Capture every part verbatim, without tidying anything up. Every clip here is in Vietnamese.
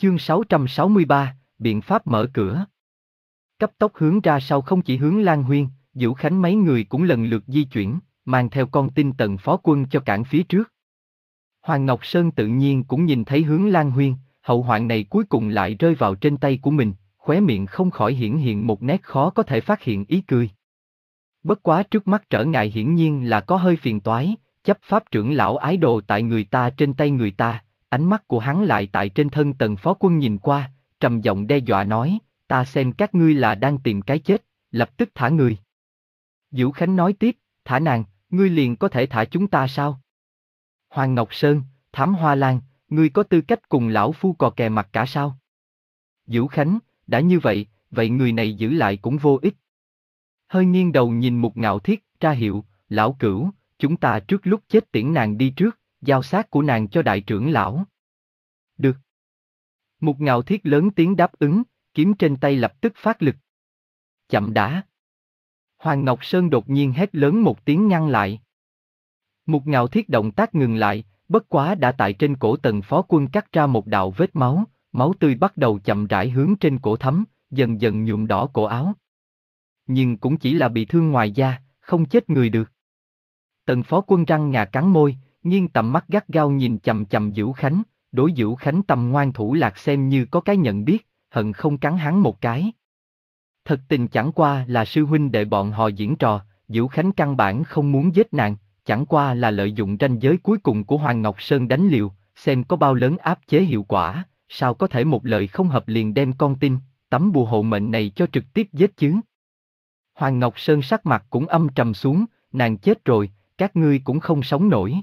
Chương sáu trăm sáu mươi ba, biện pháp mở cửa. Cấp tốc hướng ra sau không chỉ hướng Lan Huyên, Vũ Khánh mấy người cũng lần lượt di chuyển, mang theo con tin Tần phó quân cho cản phía trước. Hoàng Ngọc Sơn tự nhiên cũng nhìn thấy hướng Lan Huyên, hậu hoạn này cuối cùng lại rơi vào trên tay của mình, khóe miệng không khỏi hiển hiện một nét khó có thể phát hiện ý cười. Bất quá trước mắt trở ngại hiển nhiên là có hơi phiền toái, chấp pháp trưởng lão ái đồ tại người ta trên tay người ta, ánh mắt của hắn lại tại trên thân Tần phó quân nhìn qua, trầm giọng đe dọa nói, ta xem các ngươi là đang tìm cái chết, lập tức thả người. Vũ Khánh nói tiếp, thả nàng, ngươi liền có thể thả chúng ta sao? Hoàng Ngọc Sơn, Thám Hoa Lan, ngươi có tư cách cùng lão phu cò kè mặt cả sao? Vũ Khánh, đã như vậy, vậy người này giữ lại cũng vô ích. Hơi nghiêng đầu nhìn Mục Ngạo Thiết, ra hiệu, lão cửu, chúng ta trước lúc chết tiễn nàng đi trước, giao xác của nàng cho đại trưởng lão. Được. Mục Ngạo Thiết lớn tiếng đáp ứng, kiếm trên tay lập tức phát lực. Chậm đã. Hoàng Ngọc Sơn đột nhiên hét lớn một tiếng ngăn lại. Mục Ngạo Thiết động tác ngừng lại, bất quá đã tại trên cổ Tần phó quân cắt ra một đạo vết máu, máu tươi bắt đầu chậm rãi hướng trên cổ thấm, dần dần nhuộm đỏ cổ áo. Nhưng cũng chỉ là bị thương ngoài da, không chết người được. Tần phó quân răng ngà cắn môi, nghiêng tầm mắt gắt gao nhìn chằm chằm Vũ Khánh, đối Vũ Khánh tầm ngoan thủ lạc xem như có cái nhận biết, hận không cắn hắn một cái. Thật tình chẳng qua là sư huynh đệ bọn họ diễn trò, Vũ Khánh căn bản không muốn giết nàng, chẳng qua là lợi dụng ranh giới cuối cùng của Hoàng Ngọc Sơn đánh liều, xem có bao lớn áp chế hiệu quả, sao có thể một lời không hợp liền đem con tin, tấm bùa hộ mệnh này cho trực tiếp giết chứ. Hoàng Ngọc Sơn sắc mặt cũng âm trầm xuống, nàng chết rồi, các ngươi cũng không sống nổi.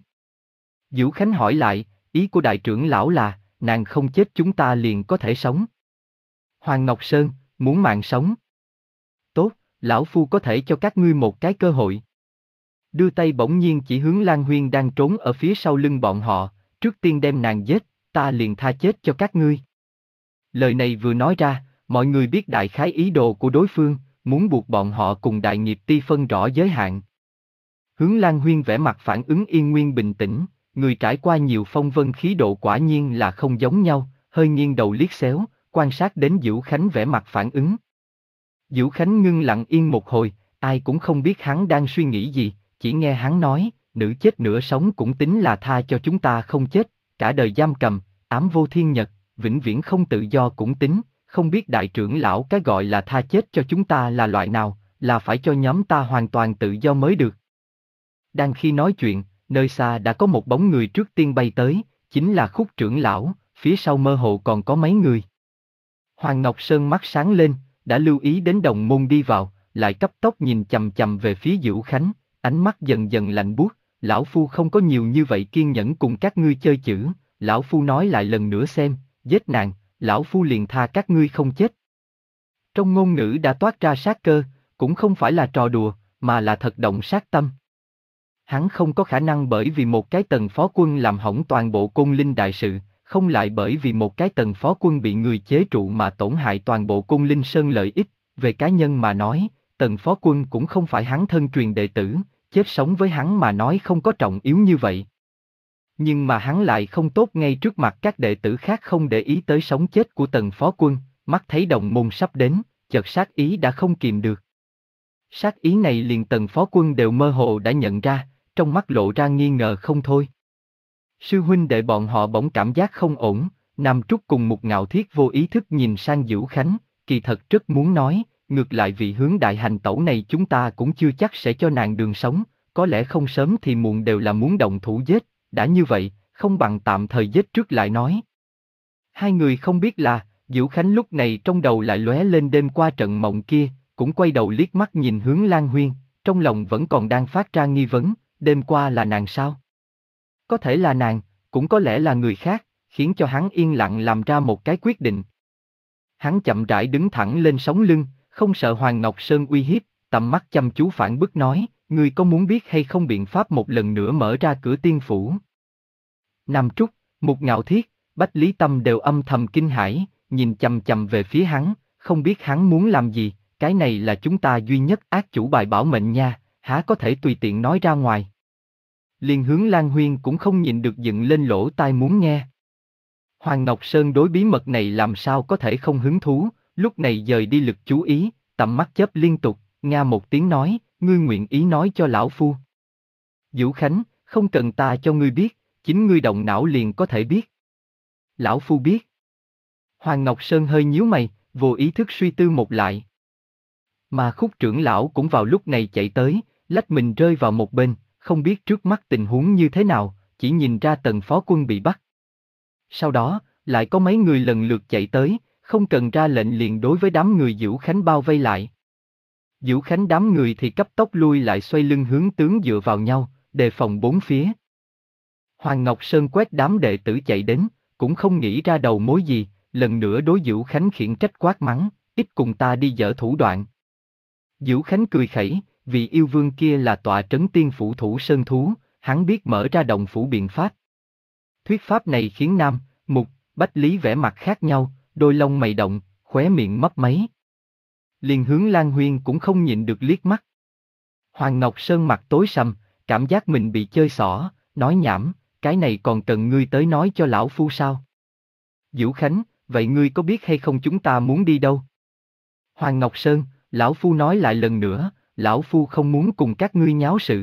Vũ Khánh hỏi lại, ý của đại trưởng lão là, nàng không chết chúng ta liền có thể sống. Hoàng Ngọc Sơn, muốn mạng sống. Tốt, lão phu có thể cho các ngươi một cái cơ hội. Đưa tay bỗng nhiên chỉ hướng Lan Huyên đang trốn ở phía sau lưng bọn họ, trước tiên đem nàng giết, ta liền tha chết cho các ngươi. Lời này vừa nói ra, mọi người biết đại khái ý đồ của đối phương, muốn buộc bọn họ cùng đại nghiệp ti phân rõ giới hạn. Hướng Lan Huyên vẻ mặt phản ứng yên nguyên bình tĩnh, người trải qua nhiều phong vân khí độ quả nhiên là không giống nhau, hơi nghiêng đầu liếc xéo, quan sát đến Vũ Khánh vẻ mặt phản ứng. Vũ Khánh ngưng lặng yên một hồi, ai cũng không biết hắn đang suy nghĩ gì, chỉ nghe hắn nói, nữ chết nửa sống cũng tính là tha cho chúng ta không chết, cả đời giam cầm, ám vô thiên nhật, vĩnh viễn không tự do cũng tính, không biết đại trưởng lão cái gọi là tha chết cho chúng ta là loại nào, là phải cho nhóm ta hoàn toàn tự do mới được. Đang khi nói chuyện, nơi xa đã có một bóng người trước tiên bay tới, chính là Khúc trưởng lão, phía sau mơ hồ còn có mấy người. Hoàng Ngọc Sơn mắt sáng lên, đã lưu ý đến đồng môn đi vào, lại cấp tốc nhìn chằm chằm về phía Vũ Khánh, ánh mắt dần dần lạnh buốt, lão phu không có nhiều như vậy kiên nhẫn cùng các ngươi chơi chữ, lão phu nói lại lần nữa xem, giết nàng, lão phu liền tha các ngươi không chết. Trong ngôn ngữ đã toát ra sát cơ, cũng không phải là trò đùa, mà là thật động sát tâm. Hắn không có khả năng bởi vì một cái Tần phó quân làm hỏng toàn bộ Côn Linh đại sự, không lại bởi vì một cái Tần phó quân bị người chế trụ mà tổn hại toàn bộ Côn Linh Sơn lợi ích. Về cá nhân mà nói, Tần phó quân cũng không phải hắn thân truyền đệ tử, chết sống với hắn mà nói không có trọng yếu như vậy. Nhưng mà hắn lại không tốt ngay trước mặt các đệ tử khác không để ý tới sống chết của Tần phó quân, mắt thấy đồng môn sắp đến, chợt sát ý đã không kìm được. Sát ý này liền Tần phó quân đều mơ hồ đã nhận ra, trong mắt lộ ra nghi ngờ không thôi. Sư huynh đệ bọn họ bỗng cảm giác không ổn, Nam Trúc cùng Mục Ngạo Thiết vô ý thức nhìn sang Vũ Khánh, kỳ thật rất muốn nói, ngược lại vị hướng đại hành tẩu này chúng ta cũng chưa chắc sẽ cho nàng đường sống, có lẽ không sớm thì muộn đều là muốn động thủ giết, đã như vậy, không bằng tạm thời giết trước lại nói. Hai người không biết là, Vũ Khánh lúc này trong đầu lại lóe lên đêm qua trận mộng kia, cũng quay đầu liếc mắt nhìn hướng Lan Huyên, trong lòng vẫn còn đang phát ra nghi vấn, đêm qua là nàng sao? Có thể là nàng, cũng có lẽ là người khác, khiến cho hắn yên lặng làm ra một cái quyết định. Hắn chậm rãi đứng thẳng lên sống lưng, không sợ Hoàng Ngọc Sơn uy hiếp, tầm mắt chăm chú phản bức nói, ngươi có muốn biết hay không biện pháp một lần nữa mở ra cửa tiên phủ? Nam Trúc, Mục Ngạo Thiết, Bách Lý Tâm đều âm thầm kinh hãi, nhìn chằm chằm về phía hắn, không biết hắn muốn làm gì, cái này là chúng ta duy nhất ác chủ bài bảo mệnh nha, há có thể tùy tiện nói ra ngoài. Liền hướng Lan Huyên cũng không nhịn được dựng lên lỗ tai muốn nghe. Hoàng Ngọc Sơn đối bí mật này làm sao có thể không hứng thú, lúc này dời đi lực chú ý, tầm mắt chớp liên tục, nga một tiếng nói, ngươi nguyện ý nói cho lão phu. Vũ Khánh, không cần ta cho ngươi biết, chính ngươi động não liền có thể biết. Lão phu biết. Hoàng Ngọc Sơn hơi nhíu mày, vô ý thức suy tư một lại. Mà Khúc trưởng lão cũng vào lúc này chạy tới, lách mình rơi vào một bên, không biết trước mắt tình huống như thế nào, chỉ nhìn ra Tần phó quân bị bắt. Sau đó, lại có mấy người lần lượt chạy tới, không cần ra lệnh liền đối với đám người Vũ Khánh bao vây lại. Vũ Khánh đám người thì cấp tốc lui lại xoay lưng hướng tướng dựa vào nhau, đề phòng bốn phía. Hoàng Ngọc Sơn quét đám đệ tử chạy đến, cũng không nghĩ ra đầu mối gì, lần nữa đối Vũ Khánh khiển trách quát mắng, ít cùng ta đi dở thủ đoạn. Vũ Khánh cười khẩy, vì yêu vương kia là tọa trấn tiên phủ thủ sơn thú, hắn biết mở ra động phủ biện pháp. Thuyết pháp này khiến Nam, Mục, Bách Lý vẻ mặt khác nhau, đôi lông mày động, khóe miệng mấp máy. Liền hướng Lan Huyên cũng không nhịn được liếc mắt. Hoàng Ngọc Sơn mặt tối sầm, cảm giác mình bị chơi xỏ, nói nhảm, cái này còn cần ngươi tới nói cho lão phu sao? Vũ Khánh, vậy ngươi có biết hay không chúng ta muốn đi đâu? Hoàng Ngọc Sơn, lão phu nói lại lần nữa, lão phu không muốn cùng các ngươi nháo sự.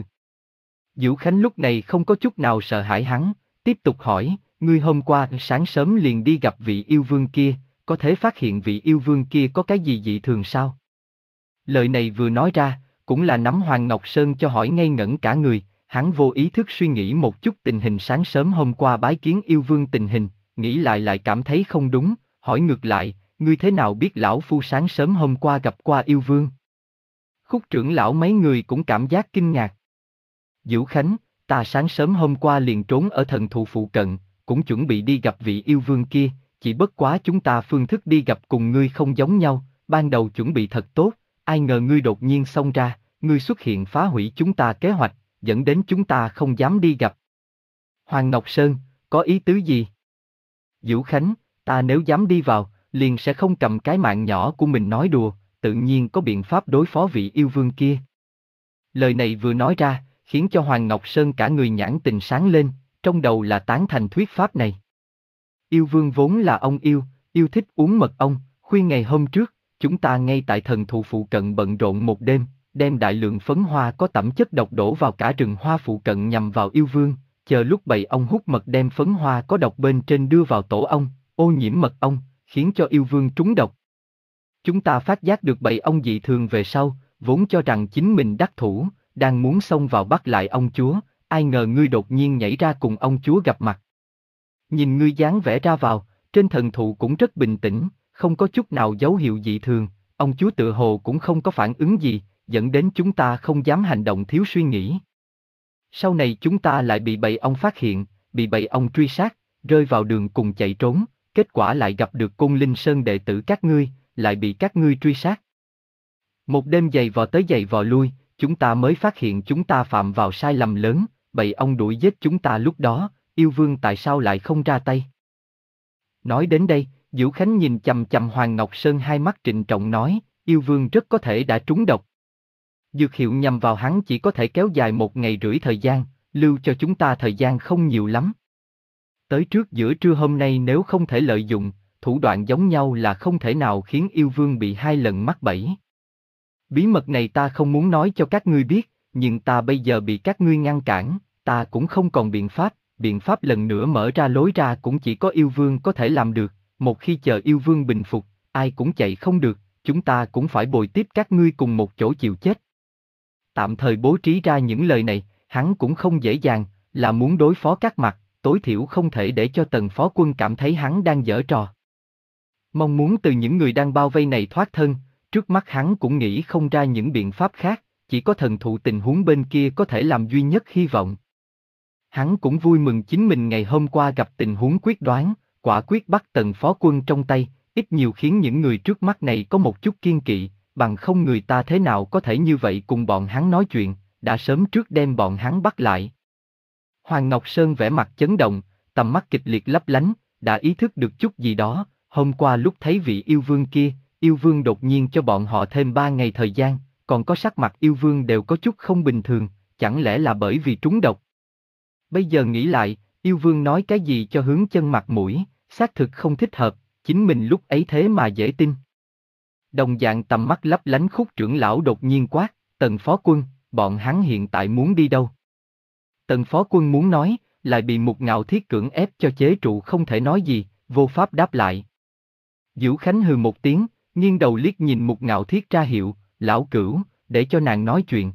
Vũ Khánh lúc này không có chút nào sợ hãi hắn, tiếp tục hỏi, ngươi hôm qua sáng sớm liền đi gặp vị yêu vương kia, có thể phát hiện vị yêu vương kia có cái gì dị thường sao? Lời này vừa nói ra, cũng là nắm Hoàng Ngọc Sơn cho hỏi ngây ngẩn cả người, hắn vô ý thức suy nghĩ một chút tình hình sáng sớm hôm qua bái kiến yêu vương tình hình, nghĩ lại lại cảm thấy không đúng, hỏi ngược lại, ngươi thế nào biết lão phu sáng sớm hôm qua gặp qua yêu vương? Khúc trưởng lão mấy người cũng cảm giác kinh ngạc. Vũ Khánh, ta sáng sớm hôm qua liền trốn ở thần thụ phụ cận, cũng chuẩn bị đi gặp vị yêu vương kia, chỉ bất quá chúng ta phương thức đi gặp cùng ngươi không giống nhau, ban đầu chuẩn bị thật tốt, ai ngờ ngươi đột nhiên xông ra, ngươi xuất hiện phá hủy chúng ta kế hoạch, dẫn đến chúng ta không dám đi gặp. Hoàng Ngọc Sơn, có ý tứ gì? Vũ Khánh, ta nếu dám đi vào, liền sẽ không cầm cái mạng nhỏ của mình nói đùa, tự nhiên có biện pháp đối phó vị yêu vương kia. Lời này vừa nói ra, khiến cho Hoàng Ngọc Sơn cả người nhãn tình sáng lên, trong đầu là tán thành thuyết pháp này. Yêu vương vốn là ông yêu, yêu thích uống mật ong, khuya ngày hôm trước, chúng ta ngay tại thần thụ phụ cận bận rộn một đêm, đem đại lượng phấn hoa có tẩm chất độc đổ vào cả rừng hoa phụ cận nhằm vào yêu vương, chờ lúc bầy ong hút mật đem phấn hoa có độc bên trên đưa vào tổ ong, ô nhiễm mật ong, khiến cho yêu vương trúng độc. Chúng ta phát giác được bầy ong dị thường về sau, vốn cho rằng chính mình đắc thủ, đang muốn xông vào bắt lại ông chúa, ai ngờ ngươi đột nhiên nhảy ra cùng ông chúa gặp mặt. Nhìn ngươi dáng vẻ ra vào, trên thần thụ cũng rất bình tĩnh, không có chút nào dấu hiệu dị thường, ông chúa tựa hồ cũng không có phản ứng gì, dẫn đến chúng ta không dám hành động thiếu suy nghĩ. Sau này chúng ta lại bị bầy ong phát hiện, bị bầy ong truy sát, rơi vào đường cùng chạy trốn, kết quả lại gặp được Côn Linh Sơn đệ tử các ngươi, lại bị các ngươi truy sát. Một đêm giày vò tới giày vò lui, chúng ta mới phát hiện chúng ta phạm vào sai lầm lớn, bầy ong đuổi giết chúng ta lúc đó, yêu vương tại sao lại không ra tay? Nói đến đây, Vũ Khánh nhìn chằm chằm Hoàng Ngọc Sơn hai mắt trịnh trọng nói, yêu vương rất có thể đã trúng độc. Dược hiệu nhằm vào hắn chỉ có thể kéo dài một ngày rưỡi thời gian, lưu cho chúng ta thời gian không nhiều lắm. Tới trước giữa trưa hôm nay nếu không thể lợi dụng, thủ đoạn giống nhau là không thể nào khiến yêu vương bị hai lần mắc bẫy. Bí mật này ta không muốn nói cho các ngươi biết, nhưng ta bây giờ bị các ngươi ngăn cản, ta cũng không còn biện pháp, biện pháp lần nữa mở ra lối ra cũng chỉ có yêu vương có thể làm được, một khi chờ yêu vương bình phục, ai cũng chạy không được, chúng ta cũng phải bồi tiếp các ngươi cùng một chỗ chịu chết. Tạm thời bố trí ra những lời này, hắn cũng không dễ dàng, là muốn đối phó các mặt, tối thiểu không thể để cho Tần phó quân cảm thấy hắn đang giở trò. Mong muốn từ những người đang bao vây này thoát thân, trước mắt hắn cũng nghĩ không ra những biện pháp khác, chỉ có thần thụ tình huống bên kia có thể làm duy nhất hy vọng. Hắn cũng vui mừng chính mình ngày hôm qua gặp tình huống quyết đoán, quả quyết bắt Tần phó quân trong tay, ít nhiều khiến những người trước mắt này có một chút kiên kỵ, bằng không người ta thế nào có thể như vậy cùng bọn hắn nói chuyện, đã sớm trước đem bọn hắn bắt lại. Hoàng Ngọc Sơn vẻ mặt chấn động, tầm mắt kịch liệt lấp lánh, đã ý thức được chút gì đó, hôm qua lúc thấy vị yêu vương kia, yêu vương đột nhiên cho bọn họ thêm ba ngày thời gian, còn có sắc mặt yêu vương đều có chút không bình thường, chẳng lẽ là bởi vì trúng độc. Bây giờ nghĩ lại, yêu vương nói cái gì cho hướng chân mặt mũi, Xác thực không thích hợp, chính mình lúc ấy thế mà dễ tin. Đồng dạng tầm mắt lấp lánh Khúc trưởng lão đột nhiên quát, Tần phó quân, bọn hắn hiện tại muốn đi đâu? Tần phó quân muốn nói, lại bị Mục Ngạo Thiết cưỡng ép cho chế trụ không thể nói gì, vô pháp đáp lại. Dữu Khánh hừ một tiếng, nghiêng đầu liếc nhìn Mục Ngạo Thiết ra hiệu, lão cửu, để cho nàng nói chuyện.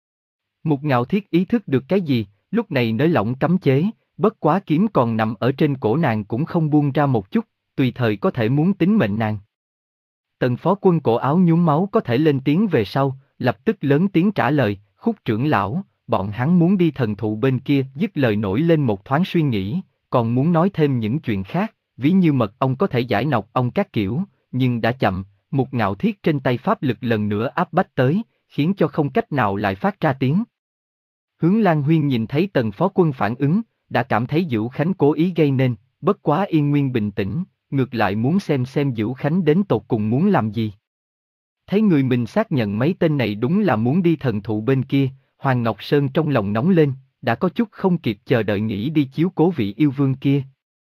Mục Ngạo Thiết ý thức được cái gì, lúc này nới lỏng cấm chế, bất quá kiếm còn nằm ở trên cổ nàng cũng không buông ra một chút, tùy thời có thể muốn tính mệnh nàng. Tần phó quân cổ áo nhuốm máu có thể lên tiếng về sau, lập tức lớn tiếng trả lời, Khúc trưởng lão, bọn hắn muốn đi thần thụ bên kia, dứt lời nổi lên một thoáng suy nghĩ, còn muốn nói thêm những chuyện khác, ví như mật ong có thể giải nọc ong các kiểu, nhưng đã chậm, Mục Ngạo Thiết trên tay pháp lực lần nữa áp bách tới, khiến cho không cách nào lại phát ra tiếng. Hướng Lan Huyên nhìn thấy Tần phó quân phản ứng, đã cảm thấy Dữu Khánh cố ý gây nên, bất quá Yên Nguyên bình tĩnh, ngược lại muốn xem xem Dữu Khánh đến tột cùng muốn làm gì. Thấy người mình xác nhận mấy tên này đúng là muốn đi thần thụ bên kia, Hoàng Ngọc Sơn trong lòng nóng lên, đã có chút không kịp chờ đợi nghĩ đi chiếu cố vị yêu vương kia.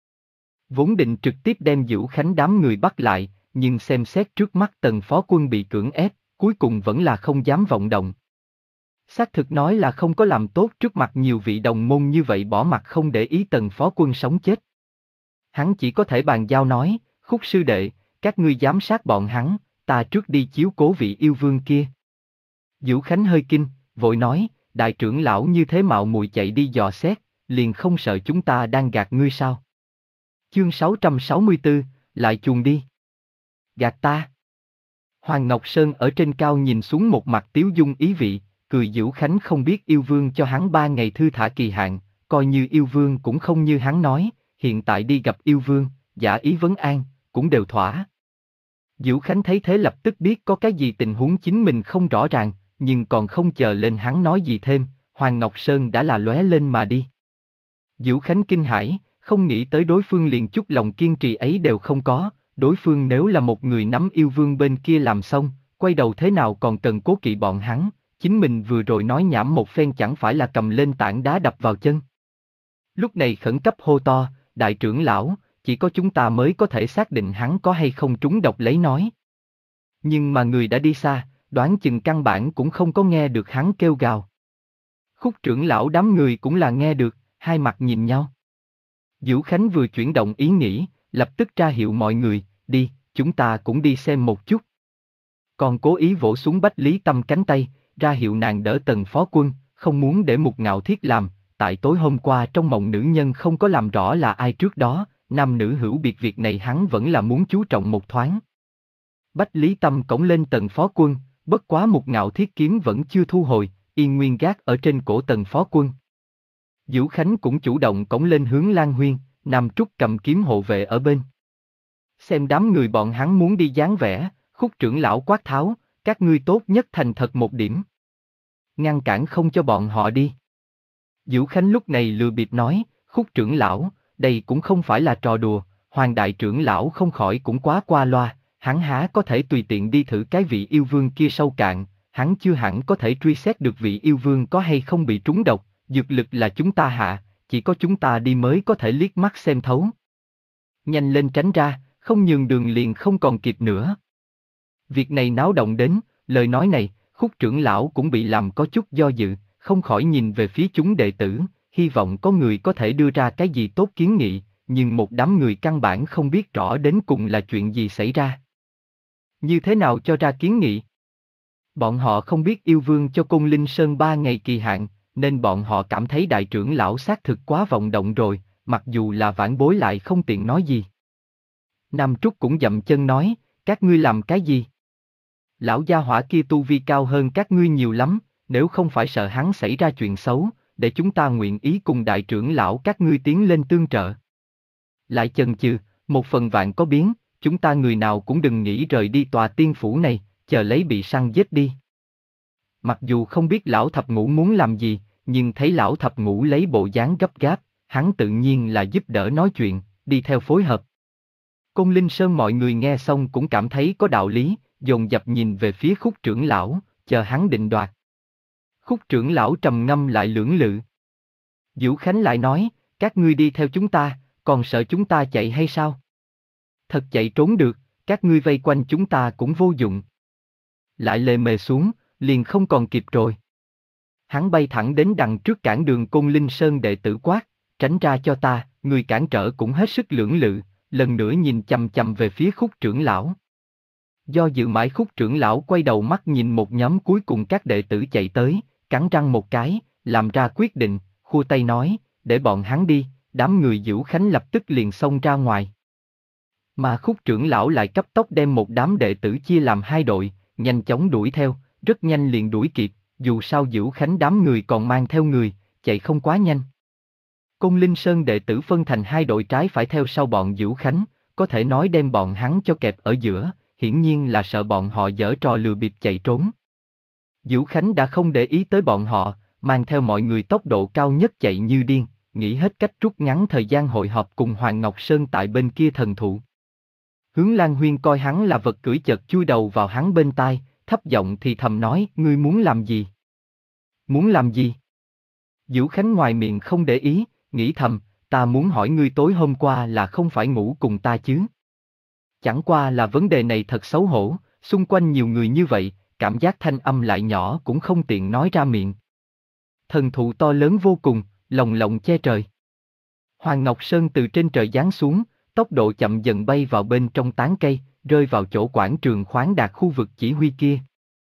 Vốn định trực tiếp đem Dữu Khánh đám người bắt lại, nhưng xem xét trước mắt Tần phó quân bị cưỡng ép, cuối cùng vẫn là không dám vọng động. Xác thực nói là không có làm tốt trước mặt nhiều vị đồng môn như vậy bỏ mặt không để ý Tần phó quân sống chết. Hắn chỉ có thể bàn giao nói, Khúc sư đệ, các ngươi giám sát bọn hắn, ta trước đi chiếu cố vị yêu vương kia. Dữu Khánh hơi kinh, vội nói, đại trưởng lão như thế mạo muội chạy đi dò xét, liền không sợ chúng ta đang gạt ngươi sao? Chương sáu trăm sáu mươi tư, lại chuồn đi. Gạt ta. Hoàng Ngọc Sơn ở trên cao nhìn xuống một mặt tiếu dung ý vị, cười Dữu Khánh không biết yêu vương cho hắn ba ngày thư thả kỳ hạn, coi như yêu vương cũng không như hắn nói, hiện tại đi gặp yêu vương, giả ý vấn an, cũng đều thỏa. Dữu Khánh thấy thế lập tức biết có cái gì tình huống chính mình không rõ ràng, nhưng còn không chờ lên hắn nói gì thêm, Hoàng Ngọc Sơn đã là lóe lên mà đi. Dữu Khánh kinh hãi, không nghĩ tới đối phương liền chút lòng kiên trì ấy đều không có, đối phương nếu là một người nắm yêu vương bên kia làm xong, quay đầu thế nào còn cần cố kỵ bọn hắn, chính mình vừa rồi nói nhảm một phen chẳng phải là cầm lên tảng đá đập vào chân. Lúc này khẩn cấp hô to, đại trưởng lão, chỉ có chúng ta mới có thể xác định hắn có hay không trúng độc lấy nói. Nhưng mà người đã đi xa, đoán chừng căn bản cũng không có nghe được hắn kêu gào. Khúc trưởng lão đám người cũng là nghe được, hai mặt nhìn nhau. Dữu Khánh vừa chuyển động ý nghĩ, lập tức ra hiệu mọi người, đi, chúng ta cũng đi xem một chút. Còn cố ý vỗ xuống Bách Lý Tâm cánh tay, ra hiệu nàng đỡ Tần phó quân, không muốn để Mục Ngạo Thiết làm, tại tối hôm qua trong mộng nữ nhân không có làm rõ là ai trước đó, nam nữ hữu biệt việc này hắn vẫn là muốn chú trọng một thoáng. Bách Lý Tâm cõng lên Tần phó quân, bất quá Mục Ngạo Thiết kiếm vẫn chưa thu hồi, yên nguyên gác ở trên cổ Tần phó quân. Dữu Khánh cũng chủ động cõng lên Hướng Lan Huyên, Nam Trúc cầm kiếm hộ vệ ở bên. Xem đám người bọn hắn muốn đi dáng vẻ, Khúc trưởng lão quát tháo, các ngươi tốt nhất thành thật một điểm. Ngăn cản không cho bọn họ đi. Dữu Khánh lúc này lừa bịp nói, Khúc trưởng lão, đây cũng không phải là trò đùa, Hoàng đại trưởng lão không khỏi cũng quá qua loa, hắn há có thể tùy tiện đi thử cái vị yêu vương kia sâu cạn, hắn chưa hẳn có thể truy xét được vị yêu vương có hay không bị trúng độc, dược lực là chúng ta hạ, chỉ có chúng ta đi mới có thể liếc mắt xem thấu. Nhanh lên tránh ra, không nhường đường liền không còn kịp nữa. Việc này náo động đến, lời nói này, Khúc trưởng lão cũng bị làm có chút do dự, không khỏi nhìn về phía chúng đệ tử, hy vọng có người có thể đưa ra cái gì tốt kiến nghị, nhưng một đám người căn bản không biết rõ đến cùng là chuyện gì xảy ra. Như thế nào cho ra kiến nghị? Bọn họ không biết yêu vương cho Côn Linh Sơn ba ngày kỳ hạn, nên bọn họ cảm thấy đại trưởng lão xác thực quá vọng động rồi, mặc dù là vãn bối lại không tiện nói gì. Nam Trúc cũng dậm chân nói, các ngươi làm cái gì? Lão gia hỏa kia tu vi cao hơn các ngươi nhiều lắm, nếu không phải sợ hắn xảy ra chuyện xấu, để chúng ta nguyện ý cùng đại trưởng lão các ngươi tiến lên tương trợ. Lại chần chừ, một phần vạn có biến, chúng ta người nào cũng đừng nghĩ rời đi tòa tiên phủ này, chờ lấy bị săn giết đi. Mặc dù không biết lão thập ngũ muốn làm gì, nhưng thấy lão thập ngũ lấy bộ dáng gấp gáp, hắn tự nhiên là giúp đỡ nói chuyện, đi theo phối hợp. Côn Linh Sơn mọi người nghe xong cũng cảm thấy có đạo lý, dồn dập nhìn về phía Khúc trưởng lão, chờ hắn định đoạt. Khúc trưởng lão trầm ngâm lại lưỡng lự. Dữu Khánh lại nói, các ngươi đi theo chúng ta, còn sợ chúng ta chạy hay sao? Thật chạy trốn được, các ngươi vây quanh chúng ta cũng vô dụng. Lại lề mề xuống, liền không còn kịp rồi. Hắn bay thẳng đến đằng trước cản đường Côn Linh Sơn đệ tử quát, tránh ra cho ta, người cản trở cũng hết sức lưỡng lự, lần nữa nhìn chằm chằm về phía Khúc trưởng lão. Do dự mãi Khúc trưởng lão quay đầu mắt nhìn một nhóm cuối cùng các đệ tử chạy tới, cắn răng một cái, làm ra quyết định, khua tay nói, để bọn hắn đi, đám người Dữu Khánh lập tức liền xông ra ngoài. Mà Khúc trưởng lão lại cấp tốc đem một đám đệ tử chia làm hai đội, nhanh chóng đuổi theo, rất nhanh liền đuổi kịp, dù sao Dữu Khánh đám người còn mang theo người, chạy không quá nhanh. Côn Linh Sơn đệ tử phân thành hai đội trái phải theo sau bọn Dữu Khánh, có thể nói đem bọn hắn cho kẹp ở giữa, hiển nhiên là sợ bọn họ giở trò lừa bịp chạy trốn. Dữu Khánh đã không để ý tới bọn họ, mang theo mọi người tốc độ cao nhất chạy như điên, nghĩ hết cách rút ngắn thời gian hội họp cùng Hoàng Ngọc Sơn tại bên kia thần thụ. Hướng Lan Huyên coi hắn là vật cưỡi chợt chui đầu vào hắn bên tai, thấp giọng thì thầm nói, ngươi muốn làm gì? Muốn làm gì? Dữu Khánh ngoài miệng không để ý, nghĩ thầm, ta muốn hỏi ngươi tối hôm qua là không phải ngủ cùng ta chứ? Chẳng qua là vấn đề này thật xấu hổ, xung quanh nhiều người như vậy, cảm giác thanh âm lại nhỏ cũng không tiện nói ra miệng. Thần thụ to lớn vô cùng, lồng lộng che trời. Hoàng Ngọc Sơn từ trên trời giáng xuống, tốc độ chậm dần bay vào bên trong tán cây, rơi vào chỗ quảng trường khoáng đạt khu vực chỉ huy kia.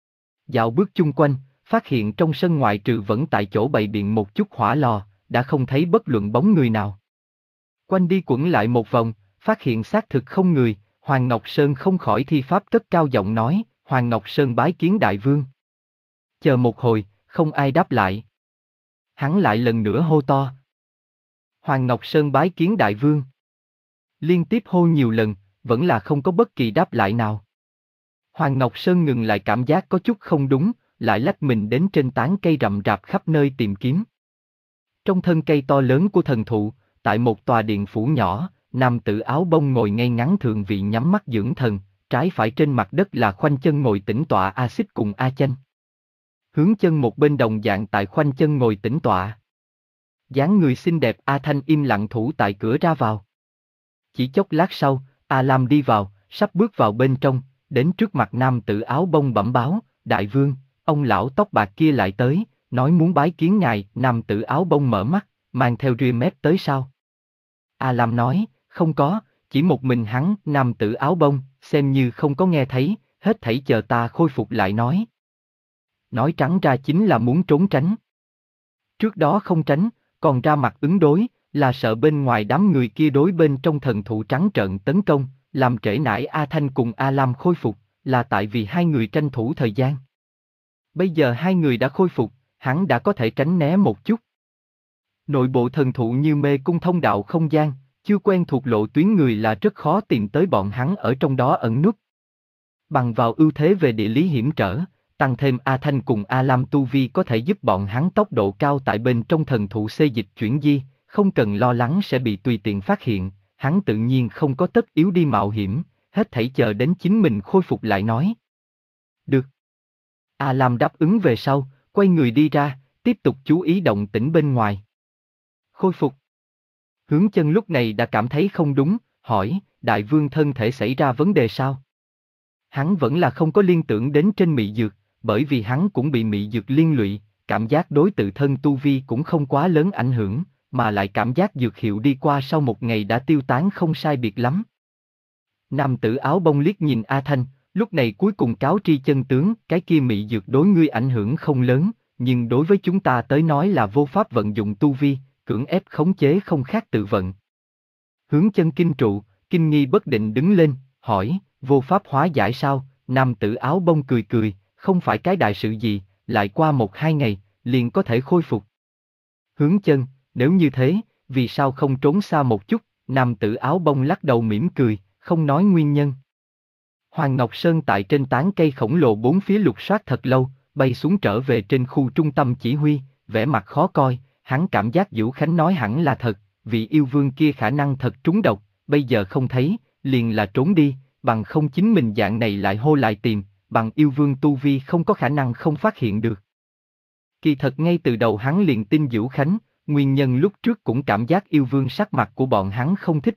Dạo bước chung quanh, phát hiện trong sân ngoại trừ vẫn tại chỗ bày biện một chút hỏa lò, đã không thấy bất luận bóng người nào. Quanh đi quẩn lại một vòng, phát hiện xác thực không người, Hoàng Ngọc Sơn không khỏi thi pháp cất cao giọng nói, Hoàng Ngọc Sơn bái kiến đại vương. Chờ một hồi, không ai đáp lại. Hắn lại lần nữa hô to. Hoàng Ngọc Sơn bái kiến đại vương. Liên tiếp hô nhiều lần, vẫn là không có bất kỳ đáp lại nào. Hoàng Ngọc Sơn ngừng lại cảm giác có chút không đúng, lại lách mình đến trên tán cây rậm rạp khắp nơi tìm kiếm. Trong thân cây to lớn của thần thụ, tại một tòa điện phủ nhỏ, nam tử áo bông ngồi ngay ngắn thượng vị nhắm mắt dưỡng thần, trái phải trên mặt đất là khoanh chân ngồi tĩnh tọa A Xích cùng A Chanh. Hướng chân một bên đồng dạng tại khoanh chân ngồi tĩnh tọa. Dáng người xinh đẹp A Thanh im lặng thủ tại cửa ra vào. Chỉ chốc lát sau, A Lam đi vào, sắp bước vào bên trong, đến trước mặt nam tử áo bông bẩm báo, đại vương, ông lão tóc bạc kia lại tới, nói muốn bái kiến ngài. Nam tử áo bông mở mắt, mang theo ria mép tới sao? A Lam nói, không có, chỉ một mình hắn. Nam tử áo bông, xem như không có nghe thấy, hết thảy chờ ta khôi phục lại nói. Nói trắng ra chính là muốn trốn tránh. Trước đó không tránh, còn ra mặt ứng đối, là sợ bên ngoài đám người kia đối bên trong thần thụ trắng trợn tấn công, làm trễ nải A Thanh cùng A Lam khôi phục, là tại vì hai người tranh thủ thời gian. Bây giờ hai người đã khôi phục, hắn đã có thể tránh né một chút. Nội bộ thần thụ như mê cung thông đạo không gian, chưa quen thuộc lộ tuyến người là rất khó tìm tới bọn hắn ở trong đó ẩn núp. Bằng vào ưu thế về địa lý hiểm trở, tăng thêm A Thanh cùng A Lam tu vi có thể giúp bọn hắn tốc độ cao tại bên trong thần thụ xê dịch chuyển di, không cần lo lắng sẽ bị tùy tiện phát hiện, hắn tự nhiên không có tất yếu đi mạo hiểm, hết thảy chờ đến chính mình khôi phục lại nói. Được. A Lam đáp ứng về sau, quay người đi ra, tiếp tục chú ý động tĩnh bên ngoài. Khôi phục. Hướng chân lúc này đã cảm thấy không đúng, hỏi, đại vương thân thể xảy ra vấn đề sao? Hắn vẫn là không có liên tưởng đến trên mị dược, bởi vì hắn cũng bị mị dược liên lụy, cảm giác đối tự thân tu vi cũng không quá lớn ảnh hưởng, mà lại cảm giác dược hiệu đi qua sau một ngày đã tiêu tán không sai biệt lắm. Nam tử áo bông liếc nhìn A Thanh, lúc này cuối cùng cáo tri chân tướng, cái kia mị dược đối ngươi ảnh hưởng không lớn, nhưng đối với chúng ta tới nói là vô pháp vận dụng tu vi, cưỡng ép khống chế không khác tự vận. Hướng chân kinh trụ, kinh nghi bất định đứng lên, hỏi, vô pháp hóa giải sao? Nam tử áo bông cười cười, không phải cái đại sự gì, lại qua một hai ngày, liền có thể khôi phục. Hướng chân, nếu như thế, vì sao không trốn xa một chút? Nam tử áo bông lắc đầu mỉm cười, không nói nguyên nhân. Hoàng Ngọc Sơn tại trên tán cây khổng lồ bốn phía lục soát thật lâu, bay xuống trở về trên khu trung tâm chỉ huy, vẻ mặt khó coi, hắn cảm giác Dữu Khánh nói hẳn là thật, vị yêu vương kia khả năng thật trúng độc, bây giờ không thấy, liền là trốn đi, bằng không chính mình dạng này lại hô lại tìm, bằng yêu vương tu vi không có khả năng không phát hiện được. Kỳ thật ngay từ đầu hắn liền tin Dữu Khánh, nguyên nhân lúc trước cũng cảm giác yêu vương sắc mặt của bọn hắn không thích hợp,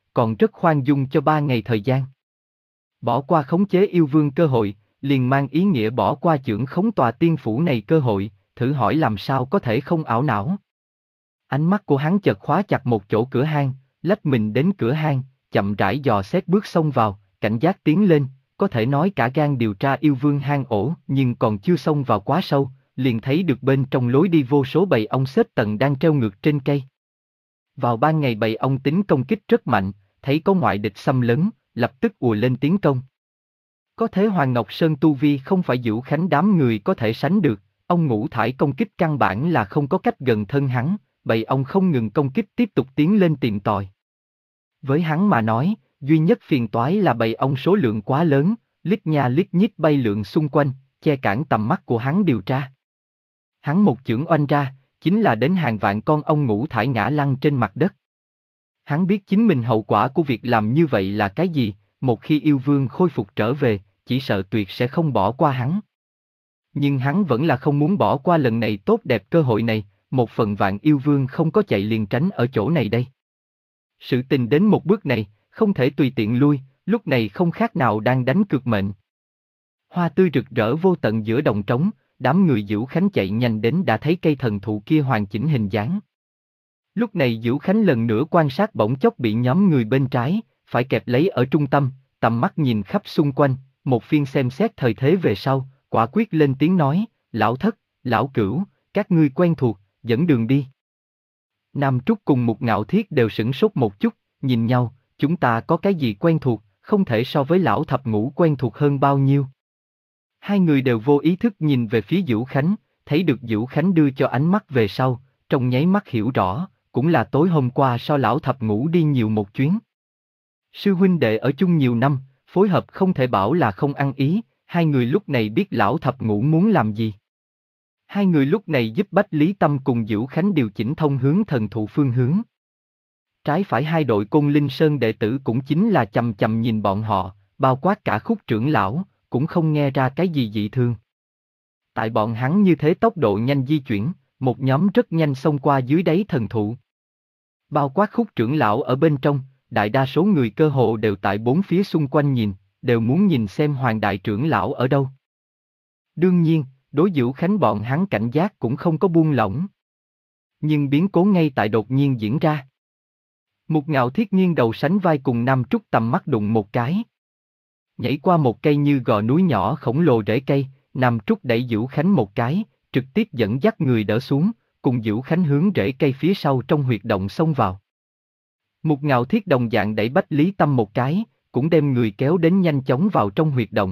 còn rất khoan dung cho ba ngày thời gian. Bỏ qua khống chế yêu vương cơ hội, liền mang ý nghĩa bỏ qua chưởng khống tòa tiên phủ này cơ hội, thử hỏi làm sao có thể không ảo não. Ánh mắt của hắn chợt khóa chặt một chỗ cửa hang, lách mình đến cửa hang, chậm rãi dò xét bước xông vào, cảnh giác tiến lên, có thể nói cả gan điều tra yêu vương hang ổ, nhưng còn chưa xông vào quá sâu, liền thấy được bên trong lối đi vô số bầy ong xếp tầng đang treo ngược trên cây. Vào ban ngày bầy ong tính công kích rất mạnh, thấy có ngoại địch xâm lấn, lập tức ùa lên tiến công. Có thế Hoàng Ngọc Sơn tu vi không phải Dữu Khánh đám người có thể sánh được, ông ngũ thải công kích căn bản là không có cách gần thân hắn, bầy ong không ngừng công kích tiếp tục tiến lên tìm tòi. Với hắn mà nói, duy nhất phiền toái là bầy ong số lượng quá lớn, lít nha lít nhít bay lượn xung quanh, che cản tầm mắt của hắn điều tra. Hắn một chưởng oanh ra, chính là đến hàng vạn con ong ngũ thải ngã lăn trên mặt đất. Hắn biết chính mình hậu quả của việc làm như vậy là cái gì, một khi yêu vương khôi phục trở về, chỉ sợ tuyệt sẽ không bỏ qua hắn. Nhưng hắn vẫn là không muốn bỏ qua lần này tốt đẹp cơ hội này, một phần vạn yêu vương không có chạy liền tránh ở chỗ này đây. Sự tình đến một bước này, không thể tùy tiện lui, lúc này không khác nào đang đánh cược mệnh. Hoa tươi rực rỡ vô tận giữa đồng trống, đám người Dữu Khánh chạy nhanh đến đã thấy cây thần thụ kia hoàn chỉnh hình dáng. Lúc này Dữu Khánh lần nữa quan sát bỗng chốc bị nhóm người bên trái, phải kẹp lấy ở trung tâm, tầm mắt nhìn khắp xung quanh, một phiên xem xét thời thế về sau, quả quyết lên tiếng nói, lão thất, lão cửu, các ngươi quen thuộc, dẫn đường đi. Nam Trúc cùng Mục Ngạo Thiết đều sửng sốt một chút, nhìn nhau, chúng ta có cái gì quen thuộc, không thể so với lão thập ngũ quen thuộc hơn bao nhiêu. Hai người đều vô ý thức nhìn về phía Dữu Khánh, thấy được Dữu Khánh đưa cho ánh mắt về sau, trong nháy mắt hiểu rõ, cũng là tối hôm qua so lão thập ngũ đi nhiều một chuyến. Sư huynh đệ ở chung nhiều năm, phối hợp không thể bảo là không ăn ý, hai người lúc này biết lão thập ngũ muốn làm gì. Hai người lúc này giúp Bách Lý Tâm cùng Dữu Khánh điều chỉnh thông hướng thần thụ phương hướng. Trái phải hai đội Côn Linh Sơn đệ tử cũng chính là chầm chầm nhìn bọn họ, bao quát cả Khúc trưởng lão, cũng không nghe ra cái gì dị thường. Tại bọn hắn như thế tốc độ nhanh di chuyển, một nhóm rất nhanh xông qua dưới đáy thần thụ. Bao quát Khúc trưởng lão ở bên trong, đại đa số người cơ hồ đều tại bốn phía xung quanh nhìn, đều muốn nhìn xem Hoàng đại trưởng lão ở đâu. Đương nhiên, đối Dữu Khánh bọn hắn cảnh giác cũng không có buông lỏng. Nhưng biến cố ngay tại đột nhiên diễn ra. Mục Ngạo Thiết nghiêng đầu sánh vai cùng Nam Trúc tầm mắt đụng một cái. Nhảy qua một cây như gò núi nhỏ khổng lồ rễ cây, Nam Trúc đẩy Dữu Khánh một cái, trực tiếp dẫn dắt người đỡ xuống, cùng Dữu Khánh hướng rễ cây phía sau trong huyệt động xông vào. Mục Ngạo Thiết đồng dạng đẩy Bách Lý Tâm một cái, cũng đem người kéo đến nhanh chóng vào trong huyệt động.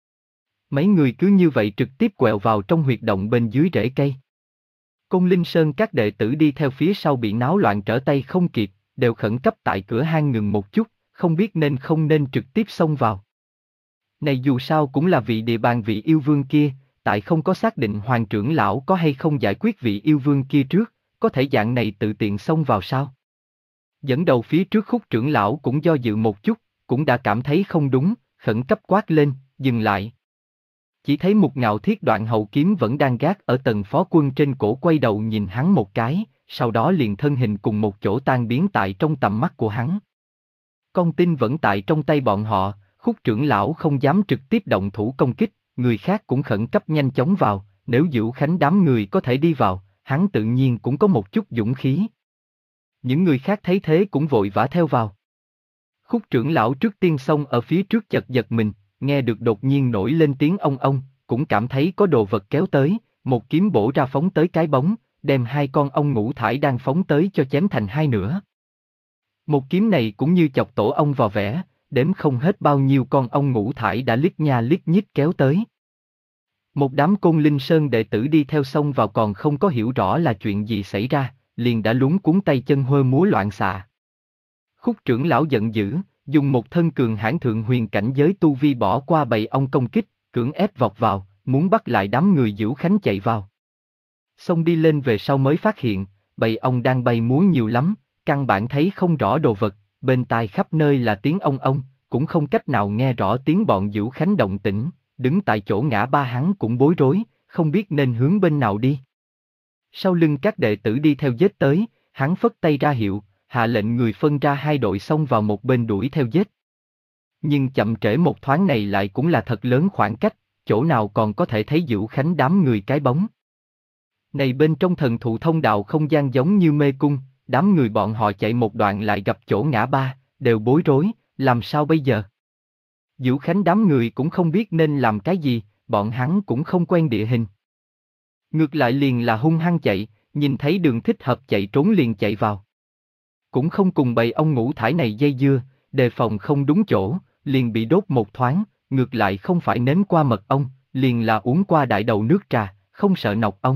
Mấy người cứ như vậy trực tiếp quẹo vào trong huyệt động bên dưới rễ cây. Côn Linh Sơn các đệ tử đi theo phía sau bị náo loạn trở tay không kịp, đều khẩn cấp tại cửa hang ngừng một chút, không biết nên không nên trực tiếp xông vào. Này dù sao cũng là vị địa bàn vị yêu vương kia, tại không có xác định Hoàng trưởng lão có hay không giải quyết vị yêu vương kia trước, có thể dạng này tự tiện xông vào sao? Dẫn đầu phía trước Khúc trưởng lão cũng do dự một chút, cũng đã cảm thấy không đúng, khẩn cấp quát lên, dừng lại. Chỉ thấy Mục Ngạo Thiết đoạn hậu kiếm vẫn đang gác ở tầng phó quân trên cổ quay đầu nhìn hắn một cái, sau đó liền thân hình cùng một chỗ tan biến tại trong tầm mắt của hắn. Con tin vẫn tại trong tay bọn họ, Khúc trưởng lão không dám trực tiếp động thủ công kích, người khác cũng khẩn cấp nhanh chóng vào, nếu Dữu Khánh đám người có thể đi vào, hắn tự nhiên cũng có một chút dũng khí. Những người khác thấy thế cũng vội vã theo vào. Khúc trưởng lão trước tiên xông ở phía trước chật giật mình, nghe được đột nhiên nổi lên tiếng ông ông, cũng cảm thấy có đồ vật kéo tới, một kiếm bổ ra phóng tới cái bóng, đem hai con ong ngũ thải đang phóng tới cho chém thành hai nửa. Một kiếm này cũng như chọc tổ ong vò vẽ, đếm không hết bao nhiêu con ong ngũ thải đã lít nha lít nhít kéo tới. Một đám Côn Linh Sơn đệ tử đi theo xông vào còn không có hiểu rõ là chuyện gì xảy ra, liền đã luống cuống tay chân huơ múa loạn xạ. Khúc trưởng lão giận dữ, dùng một thân cường hãn thượng huyền cảnh giới tu vi bỏ qua bầy ong công kích, cưỡng ép vọt vào, muốn bắt lại đám người Dữu Khánh chạy vào. Xông đi lên về sau mới phát hiện, bầy ong đang bay múa nhiều lắm, căn bản thấy không rõ đồ vật, bên tai khắp nơi là tiếng ong ong, cũng không cách nào nghe rõ tiếng bọn Dữu Khánh động tĩnh, đứng tại chỗ ngã ba hắn cũng bối rối, không biết nên hướng bên nào đi. Sau lưng các đệ tử đi theo giết tới, hắn phất tay ra hiệu, hạ lệnh người phân ra hai đội xông vào một bên đuổi theo giết. Nhưng chậm trễ một thoáng này lại cũng là thật lớn khoảng cách, chỗ nào còn có thể thấy Dữu Khánh đám người cái bóng. Này bên trong thần thụ thông đạo không gian giống như mê cung, đám người bọn họ chạy một đoạn lại gặp chỗ ngã ba, đều bối rối, làm sao bây giờ? Dữu Khánh đám người cũng không biết nên làm cái gì, bọn hắn cũng không quen địa hình. Ngược lại liền là hung hăng chạy, nhìn thấy đường thích hợp chạy trốn liền chạy vào. Cũng không cùng bầy ông ngũ thải này dây dưa, đề phòng không đúng chỗ, liền bị đốt một thoáng, ngược lại không phải nếm qua mật ong, liền là uống qua đại đầu nước trà, không sợ nọc ong.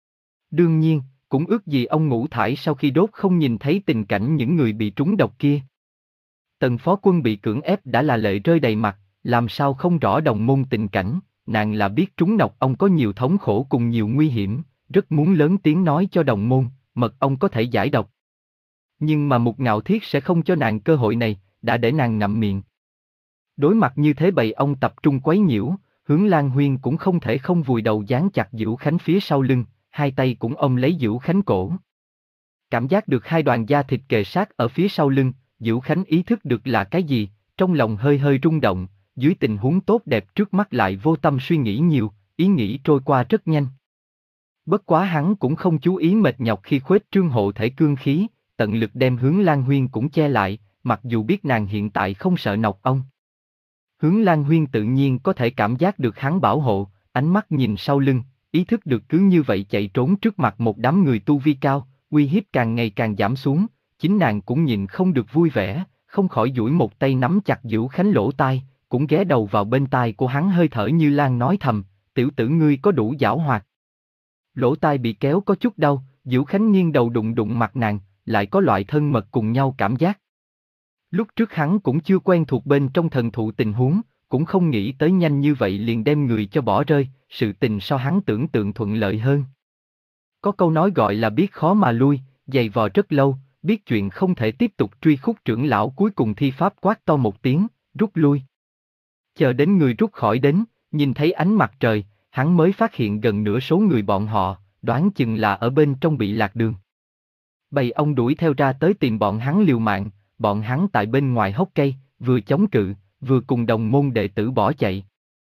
Đương nhiên, cũng ước gì ông ngũ thải sau khi đốt không nhìn thấy tình cảnh những người bị trúng độc kia. Tần phó quân bị cưỡng ép đã là lệ rơi đầy mặt, làm sao không rõ đồng môn tình cảnh, nàng là biết trúng độc ong có nhiều thống khổ cùng nhiều nguy hiểm, rất muốn lớn tiếng nói cho đồng môn, mật ong có thể giải độc. Nhưng mà Mục Ngạo Thiết sẽ không cho nàng cơ hội này, đã để nàng ngậm miệng. Đối mặt như thế bầy ong tập trung quấy nhiễu, Hướng Lan Huyên cũng không thể không vùi đầu dán chặt Dữu Khánh phía sau lưng, hai tay cũng ôm lấy Dữu Khánh cổ. Cảm giác được hai đoàn da thịt kề sát ở phía sau lưng, Dữu Khánh ý thức được là cái gì, trong lòng hơi hơi rung động, dưới tình huống tốt đẹp trước mắt lại vô tâm suy nghĩ nhiều, ý nghĩ trôi qua rất nhanh. Bất quá hắn cũng không chú ý mệt nhọc khi khuếch trương hộ thể cương khí, tận lực đem Hướng Lan Huyên cũng che lại, mặc dù biết nàng hiện tại không sợ nọc ong. Hướng Lan Huyên tự nhiên có thể cảm giác được hắn bảo hộ, ánh mắt nhìn sau lưng, ý thức được cứ như vậy chạy trốn trước mặt một đám người tu vi cao, uy hiếp càng ngày càng giảm xuống, chính nàng cũng nhìn không được vui vẻ, không khỏi duỗi một tay nắm chặt Dữu Khánh lỗ tai, cũng ghé đầu vào bên tai của hắn hơi thở như lan nói thầm, tiểu tử ngươi có đủ giảo hoạt. Lỗ tai bị kéo có chút đau, Dữu Khánh nghiêng đầu đụng đụng mặt nàng, lại có loại thân mật cùng nhau cảm giác. Lúc trước hắn cũng chưa quen thuộc bên trong thần thụ tình huống, cũng không nghĩ tới nhanh như vậy liền đem người cho bỏ rơi, sự tình so hắn tưởng tượng thuận lợi hơn. Có câu nói gọi là biết khó mà lui, giày vò rất lâu, biết chuyện không thể tiếp tục truy khúc trưởng lão cuối cùng thi pháp quát to một tiếng, rút lui. Chờ đến người rút khỏi đến, nhìn thấy ánh mặt trời, hắn mới phát hiện gần nửa số người bọn họ, đoán chừng là ở bên trong bị lạc đường. Bầy ong đuổi theo ra tới tìm bọn hắn liều mạng, bọn hắn tại bên ngoài hốc cây, vừa chống cự, vừa cùng đồng môn đệ tử bỏ chạy.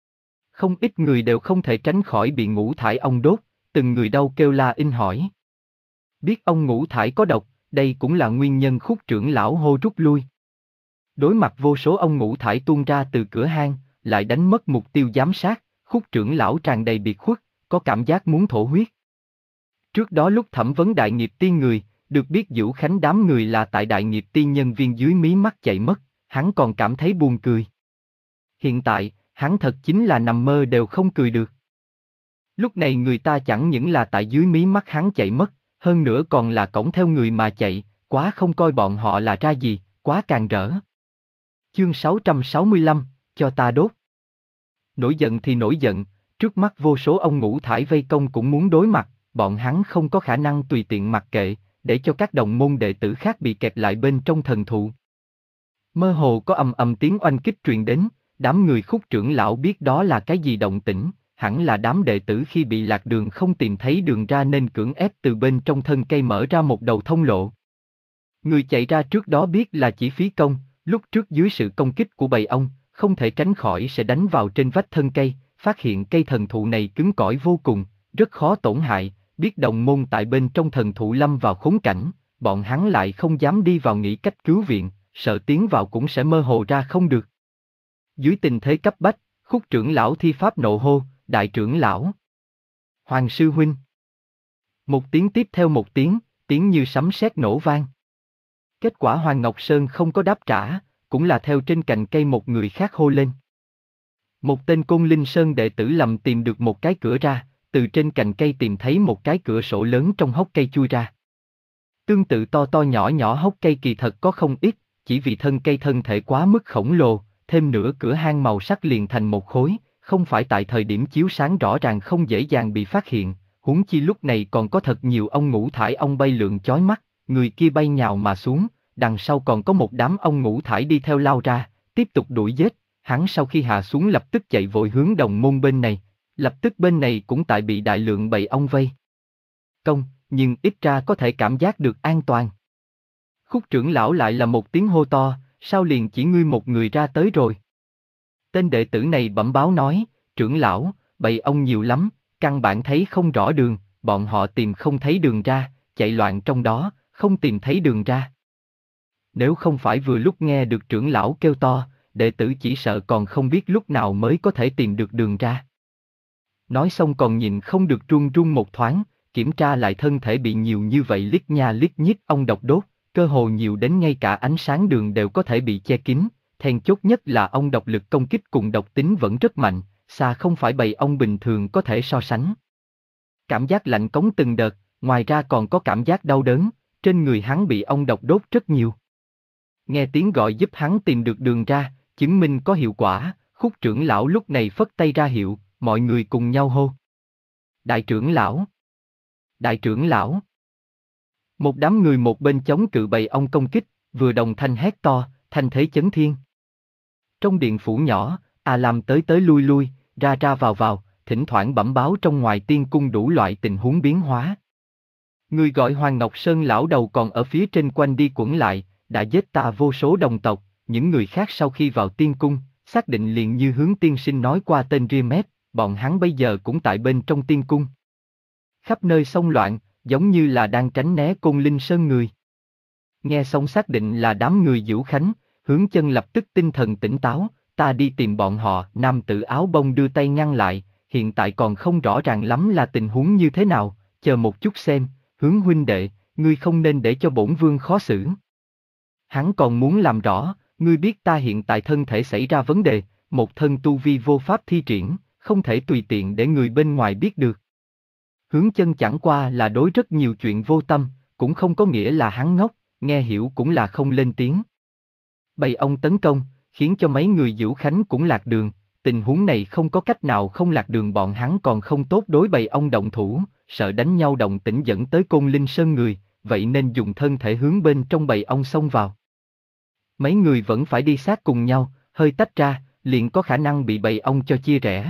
Không ít người đều không thể tránh khỏi bị ngũ thải ong đốt, từng người đau kêu la in hỏi. Biết ong ngũ thải có độc, đây cũng là nguyên nhân khúc trưởng lão hô rút lui. Đối mặt vô số ong ngũ thải tuôn ra từ cửa hang, lại đánh mất mục tiêu giám sát, khúc trưởng lão tràn đầy biệt khuất, có cảm giác muốn thổ huyết. Trước đó lúc thẩm vấn đại nghiệp tiên người, được biết Dữu Khánh đám người là tại đại nghiệp tiên nhân viên dưới mí mắt chạy mất, hắn còn cảm thấy buồn cười. Hiện tại, hắn thật chính là nằm mơ đều không cười được. Lúc này người ta chẳng những là tại dưới mí mắt hắn chạy mất, hơn nữa còn là cõng theo người mà chạy, quá không coi bọn họ là ra gì, quá càng rỡ. Chương sáu trăm sáu mươi lăm, cho ta đốt. Nổi giận thì nổi giận, trước mắt vô số ông ngũ thải vây công cũng muốn đối mặt, bọn hắn không có khả năng tùy tiện mặc kệ, để cho các đồng môn đệ tử khác bị kẹt lại bên trong thần thụ. Mơ hồ có ầm ầm tiếng oanh kích truyền đến, đám người khúc trưởng lão biết đó là cái gì động tĩnh, hẳn là đám đệ tử khi bị lạc đường không tìm thấy đường ra nên cưỡng ép từ bên trong thân cây mở ra một đầu thông lộ. Người chạy ra trước đó biết là chỉ phí công, lúc trước dưới sự công kích của bầy ong, không thể tránh khỏi sẽ đánh vào trên vách thân cây, phát hiện cây thần thụ này cứng cỏi vô cùng, rất khó tổn hại, biết đồng môn tại bên trong thần thụ lâm vào khốn cảnh, bọn hắn lại không dám đi vào nghĩ cách cứu viện, sợ tiến vào cũng sẽ mơ hồ ra không được. Dưới tình thế cấp bách, khúc trưởng lão thi pháp nộ hô, đại trưởng lão. Hoàng sư huynh. Một tiếng tiếp theo một tiếng, tiếng như sấm sét nổ vang. Kết quả Hoàng Ngọc Sơn không có đáp trả, cũng là theo trên cành cây một người khác hô lên. Một tên Côn Linh Sơn đệ tử lầm tìm được một cái cửa ra, từ trên cành cây tìm thấy một cái cửa sổ lớn trong hốc cây chui ra. Tương tự to to nhỏ nhỏ hốc cây kỳ thật có không ít, chỉ vì thân cây thân thể quá mức khổng lồ, thêm nữa cửa hang màu sắc liền thành một khối, không phải tại thời điểm chiếu sáng rõ ràng không dễ dàng bị phát hiện, huống chi lúc này còn có thật nhiều ong ngũ thải ong bay lượn chói mắt, người kia bay nhào mà xuống, đằng sau còn có một đám ong ngũ thải đi theo lao ra, tiếp tục đuổi giết, hắn sau khi hạ xuống lập tức chạy vội hướng đồng môn bên này, lập tức bên này cũng tại bị đại lượng bầy ong vây. Công, nhưng ít ra có thể cảm giác được an toàn. Khúc trưởng lão lại là một tiếng hô to, sao liền chỉ ngươi một người ra tới rồi? Tên đệ tử này bẩm báo nói, trưởng lão, bầy ông nhiều lắm, căn bản thấy không rõ đường, bọn họ tìm không thấy đường ra, chạy loạn trong đó, không tìm thấy đường ra. Nếu không phải vừa lúc nghe được trưởng lão kêu to, đệ tử chỉ sợ còn không biết lúc nào mới có thể tìm được đường ra. Nói xong còn nhìn không được run run một thoáng, kiểm tra lại thân thể bị nhiều như vậy liếc nha liếc nhít ong độc đốt, cơ hồ nhiều đến ngay cả ánh sáng đường đều có thể bị che kín, then chốt nhất là ong độc lực công kích cùng độc tính vẫn rất mạnh, xa không phải bầy ong bình thường có thể so sánh. Cảm giác lạnh cống từng đợt, ngoài ra còn có cảm giác đau đớn, trên người hắn bị ong độc đốt rất nhiều. Nghe tiếng gọi giúp hắn tìm được đường ra, chứng minh có hiệu quả, Khúc trưởng lão lúc này phất tay ra hiệu, mọi người cùng nhau hô. Đại trưởng lão! Đại trưởng lão! Một đám người một bên chống cự bầy ong công kích, vừa đồng thanh hét to, thanh thế chấn thiên. Trong điện phủ nhỏ, A Lam tới tới lui lui, ra ra vào vào, thỉnh thoảng bẩm báo trong ngoài tiên cung đủ loại tình huống biến hóa. Người gọi Hoàng Ngọc Sơn lão đầu còn ở phía trên quanh đi quẩn lại, đã giết ta vô số đồng tộc, những người khác sau khi vào tiên cung, xác định liền như hướng tiên sinh nói qua tên Riemep, bọn hắn bây giờ cũng tại bên trong tiên cung. Khắp nơi xông loạn, giống như là đang tránh né Côn Linh Sơn người. Nghe xong xác định là đám người Dữu Khánh, Hướng Chân lập tức tinh thần tỉnh táo, ta đi tìm bọn họ. Nam tử áo bông đưa tay ngăn lại, hiện tại còn không rõ ràng lắm là tình huống như thế nào, chờ một chút xem, Hướng huynh đệ, ngươi không nên để cho bổn vương khó xử. Hắn còn muốn làm rõ, ngươi biết ta hiện tại thân thể xảy ra vấn đề, một thân tu vi vô pháp thi triển, không thể tùy tiện để người bên ngoài biết được. Hướng Chân chẳng qua là đối rất nhiều chuyện vô tâm, cũng không có nghĩa là hắn ngốc, nghe hiểu cũng là không lên tiếng. Bầy ong tấn công, khiến cho mấy người Dữu Khánh cũng lạc đường, tình huống này không có cách nào không lạc đường, bọn hắn còn không tốt đối bầy ong động thủ, sợ đánh nhau động tĩnh dẫn tới Côn Linh Sơn người, vậy nên dùng thân thể hướng bên trong bầy ong xông vào. Mấy người vẫn phải đi sát cùng nhau, hơi tách ra, liền có khả năng bị bầy ong cho chia rẽ.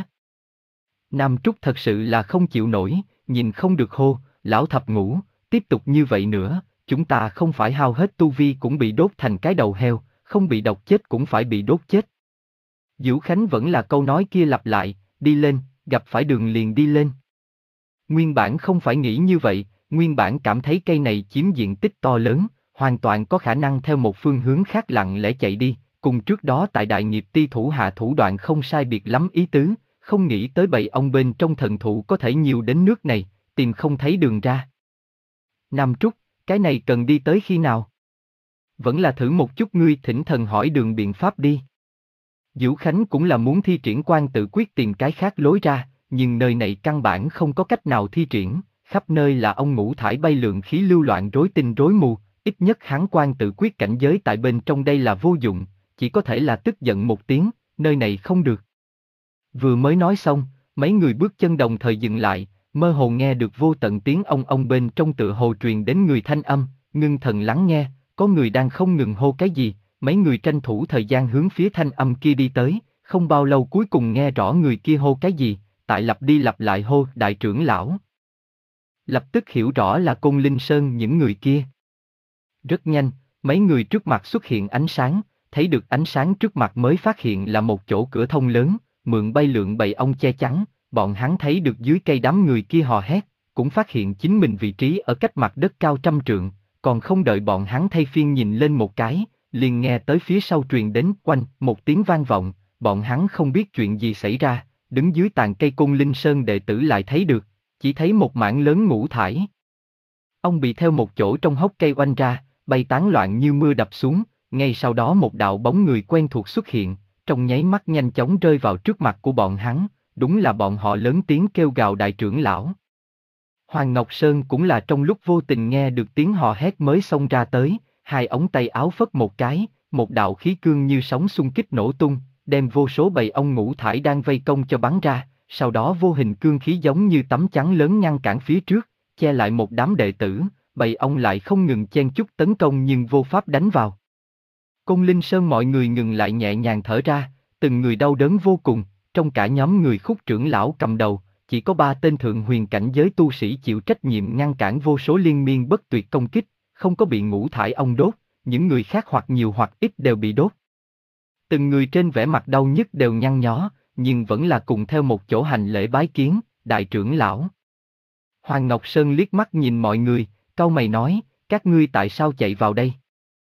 Nam Trúc thật sự là không chịu nổi, nhìn không được hô, lão thập ngũ, tiếp tục như vậy nữa, chúng ta không phải hao hết tu vi cũng bị đốt thành cái đầu heo, không bị độc chết cũng phải bị đốt chết. Dữu Khánh vẫn là câu nói kia lặp lại, đi lên, gặp phải đường liền đi lên. Nguyên bản không phải nghĩ như vậy, nguyên bản cảm thấy cây này chiếm diện tích to lớn, hoàn toàn có khả năng theo một phương hướng khác lặng lẽ chạy đi, cùng trước đó tại Đại Nghiệp Ti thủ hạ thủ đoạn không sai biệt lắm ý tứ, không nghĩ tới bầy ong bên trong thần thụ có thể nhiều đến nước này, tìm không thấy đường ra. Nam Trúc, cái này cần đi tới khi nào? Vẫn là thử một chút, ngươi thỉnh thần hỏi đường biện pháp đi. Dữu Khánh cũng là muốn thi triển quan tự quyết tìm cái khác lối ra, nhưng nơi này căn bản không có cách nào thi triển, khắp nơi là ong ngũ thải bay lượn khí lưu loạn rối tinh rối mù, ít nhất hắn quan tự quyết cảnh giới tại bên trong đây là vô dụng, chỉ có thể là tức giận một tiếng, nơi này không được. Vừa mới nói xong, mấy người bước chân đồng thời dừng lại, mơ hồ nghe được vô tận tiếng ong ong bên trong tựa hồ truyền đến người thanh âm, ngưng thần lắng nghe, có người đang không ngừng hô cái gì, mấy người tranh thủ thời gian hướng phía thanh âm kia đi tới, không bao lâu cuối cùng nghe rõ người kia hô cái gì, tại lặp đi lặp lại hô đại trưởng lão. Lập tức hiểu rõ là Côn Linh Sơn những người kia. Rất nhanh, mấy người trước mặt xuất hiện ánh sáng, thấy được ánh sáng trước mặt mới phát hiện là một chỗ cửa thông lớn, mượn bay lượn bầy ong che chắn, bọn hắn thấy được dưới cây đám người kia hò hét, cũng phát hiện chính mình vị trí ở cách mặt đất cao trăm trượng, còn không đợi bọn hắn thay phiên nhìn lên một cái, liền nghe tới phía sau truyền đến quanh một tiếng vang vọng, bọn hắn không biết chuyện gì xảy ra, đứng dưới tàn cây Côn Linh Sơn đệ tử lại thấy được, chỉ thấy một mảng lớn ngũ thải. Ông bị theo một chỗ trong hốc cây oanh ra, bay tán loạn như mưa đập xuống, ngay sau đó một đạo bóng người quen thuộc xuất hiện, trong nháy mắt nhanh chóng rơi vào trước mặt của bọn hắn, đúng là bọn họ lớn tiếng kêu gào đại trưởng lão. Hoàng Ngọc Sơn cũng là trong lúc vô tình nghe được tiếng hò hét mới xông ra tới, hai ống tay áo phất một cái, một đạo khí cương như sóng xung kích nổ tung, đem vô số bầy ong ngũ thải đang vây công cho bắn ra, sau đó vô hình cương khí giống như tấm chắn lớn ngăn cản phía trước, che lại một đám đệ tử, bầy ong lại không ngừng chen chúc tấn công nhưng vô pháp đánh vào. Côn Linh Sơn mọi người ngừng lại nhẹ nhàng thở ra, từng người đau đớn vô cùng, trong cả nhóm người Khúc trưởng lão cầm đầu, chỉ có ba tên thượng huyền cảnh giới tu sĩ chịu trách nhiệm ngăn cản vô số liên miên bất tuyệt công kích, không có bị ngũ thải ong đốt, những người khác hoặc nhiều hoặc ít đều bị đốt. Từng người trên vẻ mặt đau nhức đều nhăn nhó, nhưng vẫn là cùng theo một chỗ hành lễ bái kiến, đại trưởng lão. Hoàng Ngọc Sơn liếc mắt nhìn mọi người, cau mày nói, các ngươi tại sao chạy vào đây?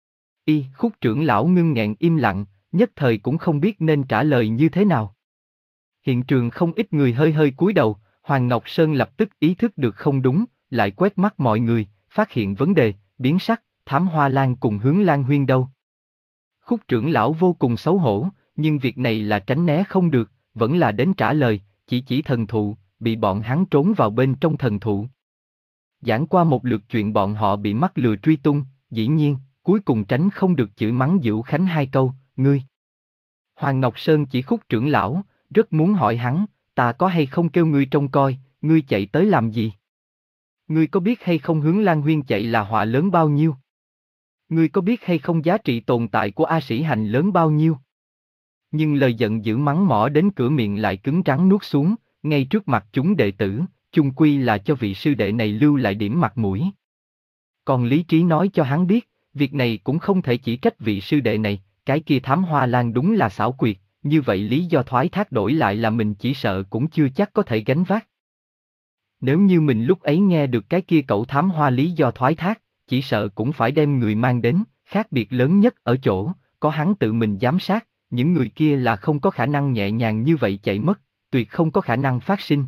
Y, Khúc trưởng lão ngưng nghẹn im lặng, nhất thời cũng không biết nên trả lời như thế nào. Hiện trường không ít người hơi hơi cúi đầu, Hoàng Ngọc Sơn lập tức ý thức được không đúng, lại quét mắt mọi người, phát hiện vấn đề, biến sắc, Thám Hoa Lan cùng Hướng Lan Huyên đâu? Khúc trưởng lão vô cùng xấu hổ, nhưng việc này là tránh né không được, vẫn là đến trả lời, chỉ chỉ thần thụ, bị bọn hắn trốn vào bên trong thần thụ. Giảng qua một lượt chuyện bọn họ bị mắc lừa truy tung, dĩ nhiên, cuối cùng tránh không được chửi mắng Dữu Khánh hai câu, ngươi. Hoàng Ngọc Sơn chỉ Khúc trưởng lão, rất muốn hỏi hắn, ta có hay không kêu ngươi trông coi, ngươi chạy tới làm gì? Ngươi có biết hay không Hướng Lan Huyên chạy là họa lớn bao nhiêu? Ngươi có biết hay không giá trị tồn tại của A Sĩ Hành lớn bao nhiêu? Nhưng lời giận dữ mắng mỏ đến cửa miệng lại cứng rắn nuốt xuống, ngay trước mặt chúng đệ tử, chung quy là cho vị sư đệ này lưu lại điểm mặt mũi. Còn lý trí nói cho hắn biết, việc này cũng không thể chỉ trách vị sư đệ này, cái kia Thám Hoa Lan đúng là xảo quyệt, như vậy lý do thoái thác đổi lại là mình chỉ sợ cũng chưa chắc có thể gánh vác. Nếu như mình lúc ấy nghe được cái kia cậu Thám Hoa lý do thoái thác, chỉ sợ cũng phải đem người mang đến, khác biệt lớn nhất ở chỗ, có hắn tự mình giám sát, những người kia là không có khả năng nhẹ nhàng như vậy chạy mất, tuyệt không có khả năng phát sinh.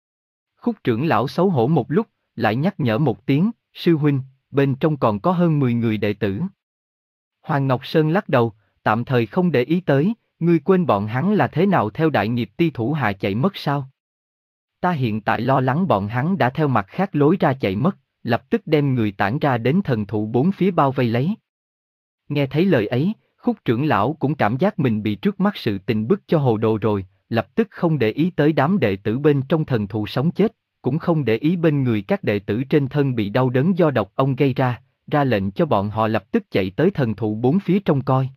Khúc trưởng lão xấu hổ một lúc, lại nhắc nhở một tiếng, sư huynh, bên trong còn có hơn mười người đệ tử. Hoàng Ngọc Sơn lắc đầu, tạm thời không để ý tới, ngươi quên bọn hắn là thế nào theo đại nghiệp ti thủ hạ chạy mất sao? Ta hiện tại lo lắng bọn hắn đã theo mặt khác lối ra chạy mất, lập tức đem người tản ra đến thần thụ bốn phía bao vây lấy. Nghe thấy lời ấy, Khúc trưởng lão cũng cảm giác mình bị trước mắt sự tình bức cho hồ đồ rồi, lập tức không để ý tới đám đệ tử bên trong thần thụ sống chết, cũng không để ý bên người các đệ tử trên thân bị đau đớn do độc ông gây ra, ra lệnh cho bọn họ lập tức chạy tới thần thụ bốn phía trông coi.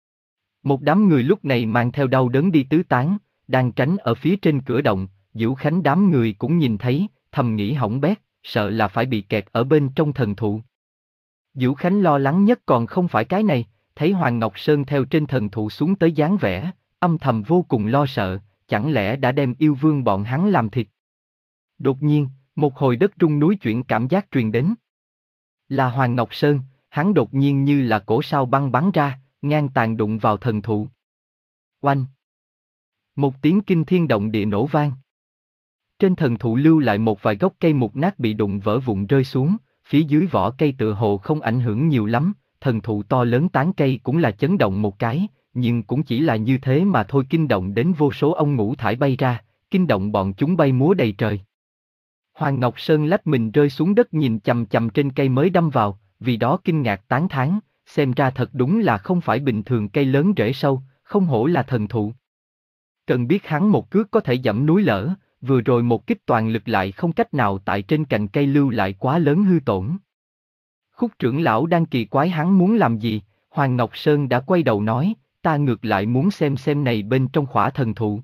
Một đám người lúc này mang theo đau đớn đi tứ tán, đang tránh ở phía trên cửa động, Dữu Khánh đám người cũng nhìn thấy, thầm nghĩ hỏng bét, sợ là phải bị kẹt ở bên trong thần thụ. Dữu Khánh lo lắng nhất còn không phải cái này, thấy Hoàng Ngọc Sơn theo trên thần thụ xuống tới dáng vẻ, âm thầm vô cùng lo sợ, chẳng lẽ đã đem yêu vương bọn hắn làm thịt. Đột nhiên, một hồi đất rung núi chuyển cảm giác truyền đến. Là Hoàng Ngọc Sơn, hắn đột nhiên như là cổ sao băng bắn ra, ngang tàn đụng vào thần thụ. Oanh! Một tiếng kinh thiên động địa nổ vang. Trên thần thụ lưu lại một vài gốc cây mục nát bị đụng vỡ vụn rơi xuống, phía dưới vỏ cây tựa hồ không ảnh hưởng nhiều lắm, thần thụ to lớn tán cây cũng là chấn động một cái, nhưng cũng chỉ là như thế mà thôi, kinh động đến vô số ong ngũ thải bay ra, kinh động bọn chúng bay múa đầy trời. Hoàng Ngọc Sơn lách mình rơi xuống đất nhìn chằm chằm trên cây mới đâm vào, vì đó kinh ngạc tán thán, xem ra thật đúng là không phải bình thường cây lớn rễ sâu, không hổ là thần thụ. Cần biết hắn một cước có thể dẫm núi lở, vừa rồi một kích toàn lực lại không cách nào tại trên cành cây lưu lại quá lớn hư tổn. Khúc trưởng lão đang kỳ quái hắn muốn làm gì, Hoàng Ngọc Sơn đã quay đầu nói, ta ngược lại muốn xem xem này bên trong khỏa thần thụ.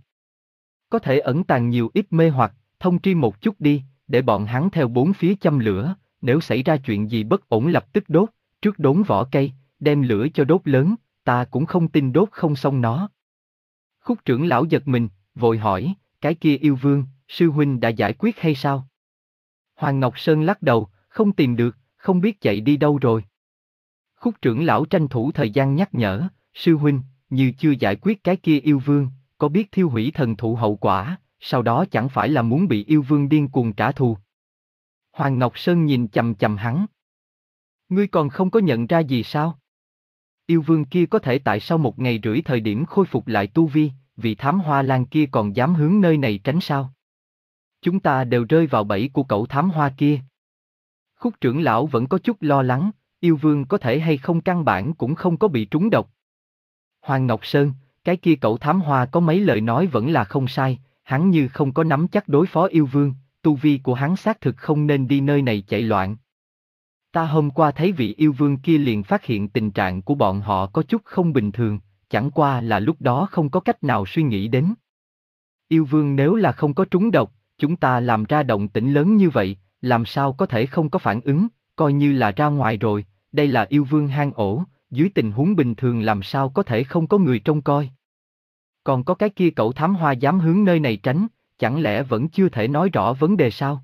Có thể ẩn tàng nhiều ít mê hoặc, thông tri một chút đi, để bọn hắn theo bốn phía châm lửa, nếu xảy ra chuyện gì bất ổn lập tức đốt, trước đốn vỏ cây, đem lửa cho đốt lớn, ta cũng không tin đốt không xong nó. Khúc trưởng lão giật mình, vội hỏi, cái kia yêu vương, sư huynh đã giải quyết hay sao? Hoàng Ngọc Sơn lắc đầu, không tìm được, không biết chạy đi đâu rồi. Khúc trưởng lão tranh thủ thời gian nhắc nhở, sư huynh, như chưa giải quyết cái kia yêu vương, có biết thiêu hủy thần thụ hậu quả, sau đó chẳng phải là muốn bị yêu vương điên cuồng trả thù. Hoàng Ngọc Sơn nhìn chằm chằm hắn. Ngươi còn không có nhận ra gì sao? Yêu vương kia có thể tại sau một ngày rưỡi thời điểm khôi phục lại tu vi, vị Thám Hoa Lan kia còn dám hướng nơi này tránh sao? Chúng ta đều rơi vào bẫy của cậu thám hoa kia. Khúc trưởng lão vẫn có chút lo lắng, yêu vương có thể hay không căn bản cũng không có bị trúng độc. Hoàng Ngọc Sơn, cái kia cậu thám hoa có mấy lời nói vẫn là không sai, hắn như không có nắm chắc đối phó yêu vương, tu vi của hắn xác thực không nên đi nơi này chạy loạn. Ta hôm qua thấy vị yêu vương kia liền phát hiện tình trạng của bọn họ có chút không bình thường, chẳng qua là lúc đó không có cách nào suy nghĩ đến. Yêu vương nếu là không có trúng độc, chúng ta làm ra động tĩnh lớn như vậy, làm sao có thể không có phản ứng, coi như là ra ngoài rồi, đây là yêu vương hang ổ, dưới tình huống bình thường làm sao có thể không có người trông coi. Còn có cái kia cậu thám hoa dám hướng nơi này tránh, chẳng lẽ vẫn chưa thể nói rõ vấn đề sao?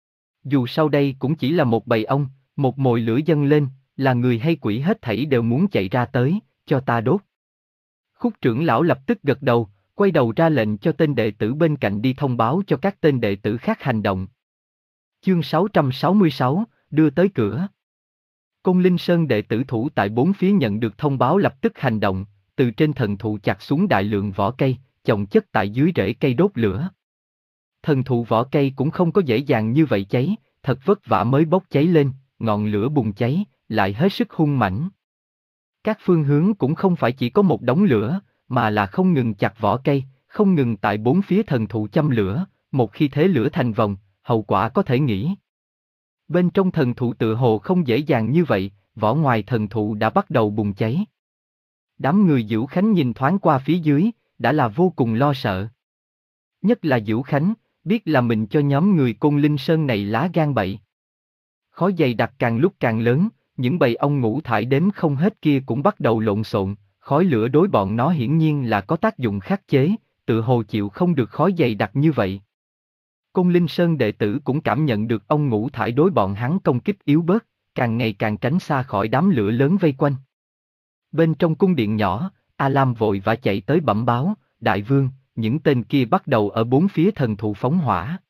Dù sau đây cũng chỉ là một bầy ong, một mồi lửa dâng lên, là người hay quỷ hết thảy đều muốn chạy ra tới, cho ta đốt. Khúc trưởng lão lập tức gật đầu, quay đầu ra lệnh cho tên đệ tử bên cạnh đi thông báo cho các tên đệ tử khác hành động. Chương sáu trăm sáu mươi sáu, đưa tới cửa. Côn Linh Sơn đệ tử thủ tại bốn phía nhận được thông báo lập tức hành động, từ trên thần thụ chặt xuống đại lượng vỏ cây, chồng chất tại dưới rễ cây đốt lửa. Thần thụ vỏ cây cũng không có dễ dàng như vậy cháy, thật vất vả mới bốc cháy lên, ngọn lửa bùng cháy, lại hết sức hung mãnh. Các phương hướng cũng không phải chỉ có một đống lửa, mà là không ngừng chặt vỏ cây, không ngừng tại bốn phía thần thụ châm lửa, một khi thế lửa thành vòng, hậu quả có thể nghĩ. Bên trong thần thụ tựa hồ không dễ dàng như vậy, vỏ ngoài thần thụ đã bắt đầu bùng cháy. Đám người Dữu Khánh nhìn thoáng qua phía dưới, đã là vô cùng lo sợ. Nhất là Dữu Khánh, biết là mình cho nhóm người Côn Linh Sơn này lá gan bậy. Khói dày đặc càng lúc càng lớn, những bầy ong ngũ thải đếm không hết kia cũng bắt đầu lộn xộn, khói lửa đối bọn nó hiển nhiên là có tác dụng khắc chế, tự hồ chịu không được khói dày đặc như vậy. Côn Linh Sơn đệ tử cũng cảm nhận được ong ngũ thải đối bọn hắn công kích yếu bớt, càng ngày càng tránh xa khỏi đám lửa lớn vây quanh. Bên trong cung điện nhỏ, A Lam vội vã chạy tới bẩm báo, đại vương, những tên kia bắt đầu ở bốn phía thần thụ phóng hỏa.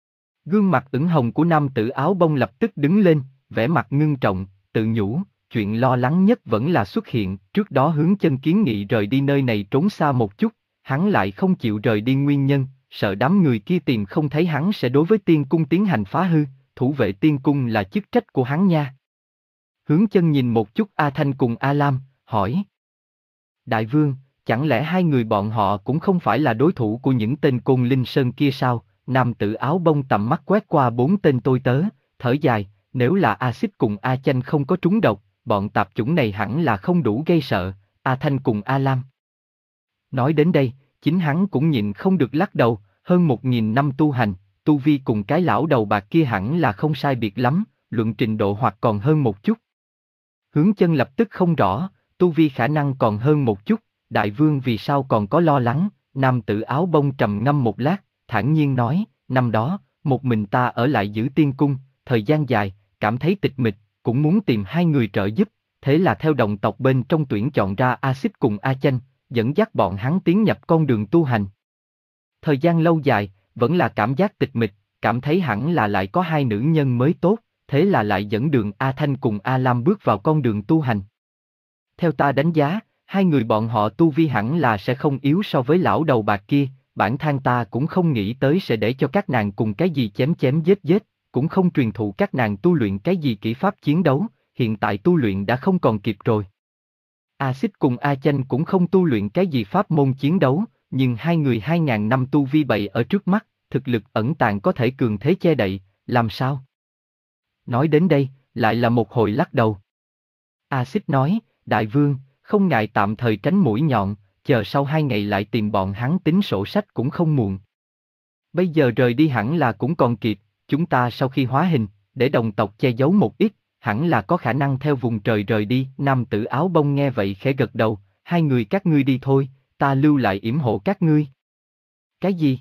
Gương mặt ửng hồng của nam tử áo bông lập tức đứng lên, vẻ mặt ngưng trọng, tự nhủ, chuyện lo lắng nhất vẫn là xuất hiện, trước đó Hướng Chân kiến nghị rời đi nơi này trốn xa một chút, hắn lại không chịu rời đi nguyên nhân, sợ đám người kia tìm không thấy hắn sẽ đối với tiên cung tiến hành phá hư, thủ vệ tiên cung là chức trách của hắn nha. Hướng Chân nhìn một chút A Thanh cùng A Lam, hỏi. Đại vương, chẳng lẽ hai người bọn họ cũng không phải là đối thủ của những tên Côn Linh Sơn kia sao? Nam tử áo bông tầm mắt quét qua bốn tên tôi tớ, thở dài, nếu là A Xích cùng A Chanh không có trúng độc, bọn tạp chủng này hẳn là không đủ gây sợ, A Thanh cùng A Lam. Nói đến đây, chính hắn cũng nhịn không được lắc đầu, hơn một nghìn năm tu hành, tu vi cùng cái lão đầu bạc kia hẳn là không sai biệt lắm, luận trình độ hoặc còn hơn một chút. Hướng Chân lập tức không rõ, tu vi khả năng còn hơn một chút, đại vương vì sao còn có lo lắng, nam tử áo bông trầm ngâm một lát, thản nhiên nói, năm đó, một mình ta ở lại giữ tiên cung, thời gian dài, cảm thấy tịch mịch, cũng muốn tìm hai người trợ giúp, thế là theo đồng tộc bên trong tuyển chọn ra A Xích cùng A Chanh, dẫn dắt bọn hắn tiến nhập con đường tu hành. Thời gian lâu dài, vẫn là cảm giác tịch mịch, cảm thấy hẳn là lại có hai nữ nhân mới tốt, thế là lại dẫn đường A Thanh cùng A Lam bước vào con đường tu hành. Theo ta đánh giá, hai người bọn họ tu vi hẳn là sẽ không yếu so với lão đầu bạc kia, bản thân ta cũng không nghĩ tới sẽ để cho các nàng cùng cái gì chém chém giết giết, cũng không truyền thụ các nàng tu luyện cái gì kỹ pháp chiến đấu, hiện tại tu luyện đã không còn kịp rồi. A Xích cùng A Chanh cũng không tu luyện cái gì pháp môn chiến đấu, nhưng hai người hai ngàn năm tu vi bày ở trước mắt, thực lực ẩn tàng có thể cường thế che đậy, làm sao? Nói đến đây, lại là một hồi lắc đầu. A Xích nói, đại vương, không ngại tạm thời tránh mũi nhọn, chờ sau hai ngày lại tìm bọn hắn tính sổ sách cũng không muộn. Bây giờ rời đi hẳn là cũng còn kịp, chúng ta sau khi hóa hình, để đồng tộc che giấu một ít, hẳn là có khả năng theo vùng trời rời đi. Nam tử áo bông nghe vậy khẽ gật đầu, hai người các ngươi đi thôi, ta lưu lại yểm hộ các ngươi. Cái gì?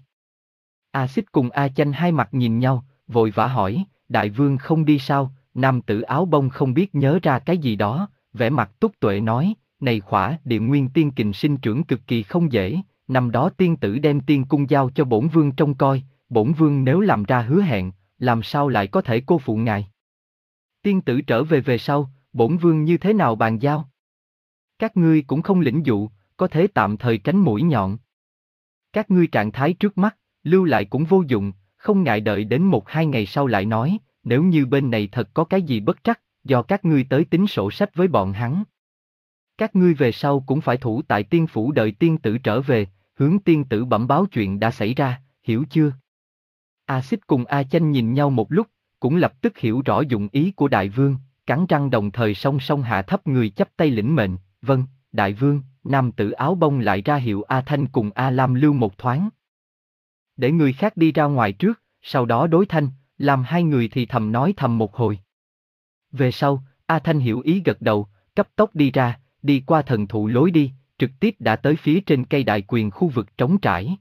A Xích cùng A Chanh hai mặt nhìn nhau, vội vã hỏi, đại vương không đi sao? Nam tử áo bông không biết nhớ ra cái gì đó, vẻ mặt túc tuệ nói, này khỏa địa nguyên tiên kình sinh trưởng cực kỳ không dễ, năm đó tiên tử đem tiên cung giao cho bổn vương trông coi, bổn vương nếu làm ra hứa hẹn, làm sao lại có thể cô phụ ngài? Tiên tử trở về về sau, bổn vương như thế nào bàn giao? Các ngươi cũng không lĩnh dụ, có thể tạm thời tránh mũi nhọn. Các ngươi trạng thái trước mắt, lưu lại cũng vô dụng, không ngại đợi đến một hai ngày sau lại nói, nếu như bên này thật có cái gì bất trắc, do các ngươi tới tính sổ sách với bọn hắn. Các ngươi về sau cũng phải thủ tại tiên phủ đợi tiên tử trở về, hướng tiên tử bẩm báo chuyện đã xảy ra, hiểu chưa? A Xích cùng A Chanh nhìn nhau một lúc, cũng lập tức hiểu rõ dụng ý của đại vương, cắn răng đồng thời song song hạ thấp người chắp tay lĩnh mệnh, vâng, đại vương. Nam tử áo bông lại ra hiệu A Thanh cùng A Lam lưu một thoáng. Để người khác đi ra ngoài trước, sau đó đối Thanh, làm hai người thì thầm nói thầm một hồi. Về sau, A Thanh hiểu ý gật đầu, cấp tốc đi ra, đi qua thần thụ lối đi, trực tiếp đã tới phía trên cây đại quyền khu vực trống trải.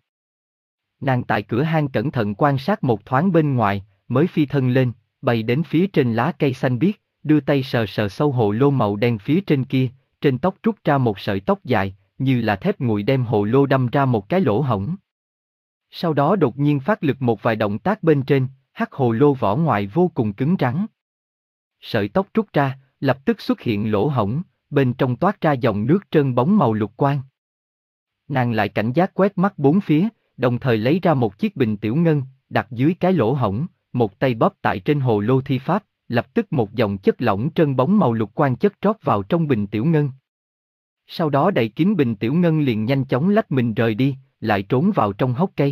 Nàng tại cửa hang cẩn thận quan sát một thoáng bên ngoài, mới phi thân lên, bay đến phía trên lá cây xanh biếc, đưa tay sờ sờ sâu hồ lô màu đen phía trên kia, trên tóc rút ra một sợi tóc dài, như là thép nguội đem hồ lô đâm ra một cái lỗ hổng. Sau đó đột nhiên phát lực một vài động tác bên trên, hắc hồ lô vỏ ngoài vô cùng cứng rắn. Sợi tóc rút ra, lập tức xuất hiện lỗ hổng, bên trong toát ra dòng nước trơn bóng màu lục quang. Nàng lại cảnh giác quét mắt bốn phía, đồng thời lấy ra một chiếc bình tiểu ngân, đặt dưới cái lỗ hổng, một tay bóp tại trên hồ lô thi pháp, lập tức một dòng chất lỏng trơn bóng màu lục quang chất trót vào trong bình tiểu ngân. Sau đó đậy kín bình tiểu ngân liền nhanh chóng lách mình rời đi, lại trốn vào trong hốc cây.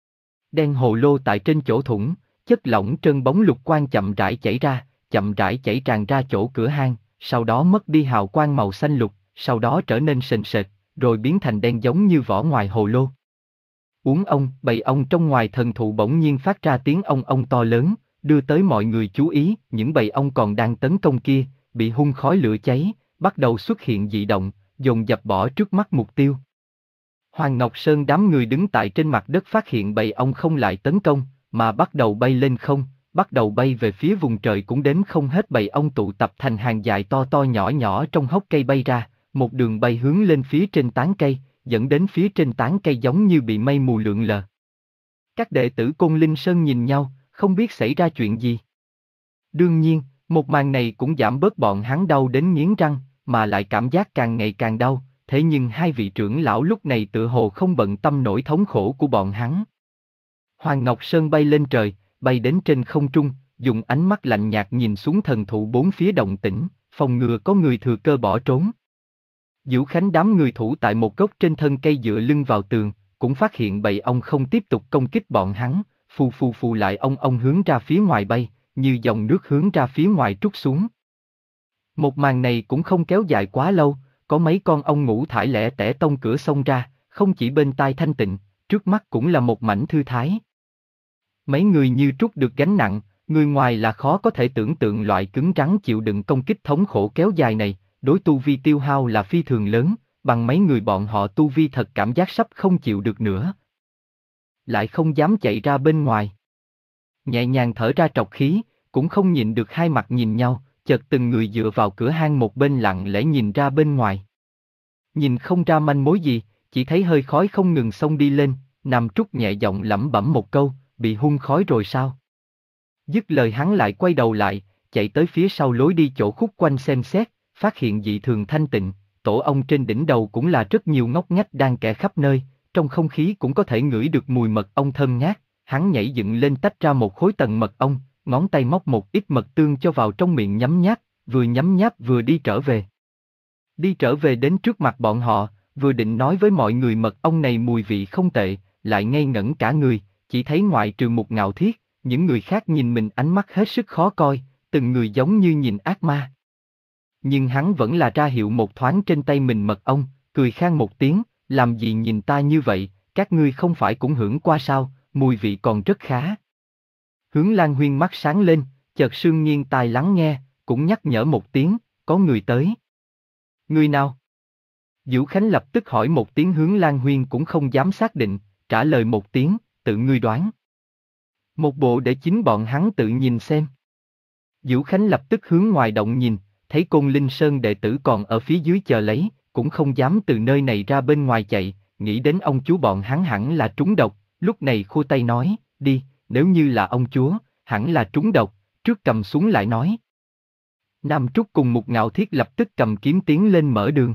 Đen hồ lô tại trên chỗ thủng, chất lỏng trơn bóng lục quang chậm rãi chảy ra, chậm rãi chảy tràn ra chỗ cửa hang, sau đó mất đi hào quang màu xanh lục, sau đó trở nên sền sệt, rồi biến thành đen giống như vỏ ngoài hồ lô. Uống ong, bầy ong trong ngoài thần thụ bỗng nhiên phát ra tiếng ong ong to lớn, đưa tới mọi người chú ý, những bầy ong còn đang tấn công kia, bị hun khói lửa cháy, bắt đầu xuất hiện dị động, dồn dập bỏ trước mắt mục tiêu. Hoàng Ngọc Sơn đám người đứng tại trên mặt đất phát hiện bầy ong không lại tấn công, mà bắt đầu bay lên không, bắt đầu bay về phía vùng trời cũng đếm không hết bầy ong tụ tập thành hàng dài to to nhỏ nhỏ trong hốc cây bay ra, một đường bay hướng lên phía trên tán cây, dẫn đến phía trên tán cây giống như bị mây mù lượn lờ. Các đệ tử Côn Linh Sơn nhìn nhau, không biết xảy ra chuyện gì. Đương nhiên, một màn này cũng giảm bớt bọn hắn đau đến nghiến răng, mà lại cảm giác càng ngày càng đau, thế nhưng hai vị trưởng lão lúc này tựa hồ không bận tâm nỗi thống khổ của bọn hắn. Hoàng Ngọc Sơn bay lên trời, bay đến trên không trung, dùng ánh mắt lạnh nhạt nhìn xuống thần thụ bốn phía động tĩnh, phòng ngừa có người thừa cơ bỏ trốn. Vũ Khánh đám người thủ tại một gốc trên thân cây dựa lưng vào tường, cũng phát hiện bầy ong không tiếp tục công kích bọn hắn, phù phù phù lại ong ong hướng ra phía ngoài bay, như dòng nước hướng ra phía ngoài trút xuống. Một màn này cũng không kéo dài quá lâu, có mấy con ong ngũ thải lẻ tẻ tông cửa xông ra, không chỉ bên tai thanh tịnh, trước mắt cũng là một mảnh thư thái. Mấy người như trút được gánh nặng, người ngoài là khó có thể tưởng tượng loại cứng rắn chịu đựng công kích thống khổ kéo dài này, đối tu vi tiêu hao là phi thường lớn, bằng mấy người bọn họ tu vi thật cảm giác sắp không chịu được nữa. Lại không dám chạy ra bên ngoài. Nhẹ nhàng thở ra trọc khí, cũng không nhịn được hai mặt nhìn nhau, chợt từng người dựa vào cửa hang một bên lặng lẽ nhìn ra bên ngoài. Nhìn không ra manh mối gì, chỉ thấy hơi khói không ngừng xông đi lên, Nam Trúc nhẹ giọng lẩm bẩm một câu, bị hun khói rồi sao? Dứt lời hắn lại quay đầu lại, chạy tới phía sau lối đi chỗ khúc quanh xem xét, phát hiện dị thường thanh tịnh, tổ ong trên đỉnh đầu cũng là rất nhiều ngóc ngách đang kẻ khắp nơi, trong không khí cũng có thể ngửi được mùi mật ong thơm ngát, hắn nhảy dựng lên tách ra một khối tầng mật ong, ngón tay móc một ít mật tương cho vào trong miệng nhấm nháp, vừa nhấm nháp vừa đi trở về. Đi trở về đến trước mặt bọn họ, vừa định nói với mọi người mật ong này mùi vị không tệ, lại ngây ngẩn cả người, chỉ thấy ngoại trừ Mục Ngạo Thiết, những người khác nhìn mình ánh mắt hết sức khó coi, từng người giống như nhìn ác ma. Nhưng hắn vẫn là ra hiệu một thoáng trên tay mình mật ong, cười khan một tiếng, làm gì nhìn ta như vậy, các ngươi không phải cũng hưởng qua sao, mùi vị còn rất khá. Hướng Lan Huyên mắt sáng lên, chợt sương nghiêng tai lắng nghe, cũng nhắc nhở một tiếng, có người tới. Người nào? Vũ Khánh lập tức hỏi một tiếng, Hướng Lan Huyên cũng không dám xác định, trả lời một tiếng, tự ngươi đoán. Một bộ để chính bọn hắn tự nhìn xem. Vũ Khánh lập tức hướng ngoài động nhìn, thấy Côn Linh Sơn đệ tử còn ở phía dưới chờ lấy, cũng không dám từ nơi này ra bên ngoài chạy, nghĩ đến ông chúa bọn hắn hẳn là trúng độc, lúc này khua tay nói, đi, nếu như là ông chúa, hẳn là trúng độc, trước cầm xuống lại nói. Nam Trúc cùng Mục Ngạo Thiết lập tức cầm kiếm tiến lên mở đường.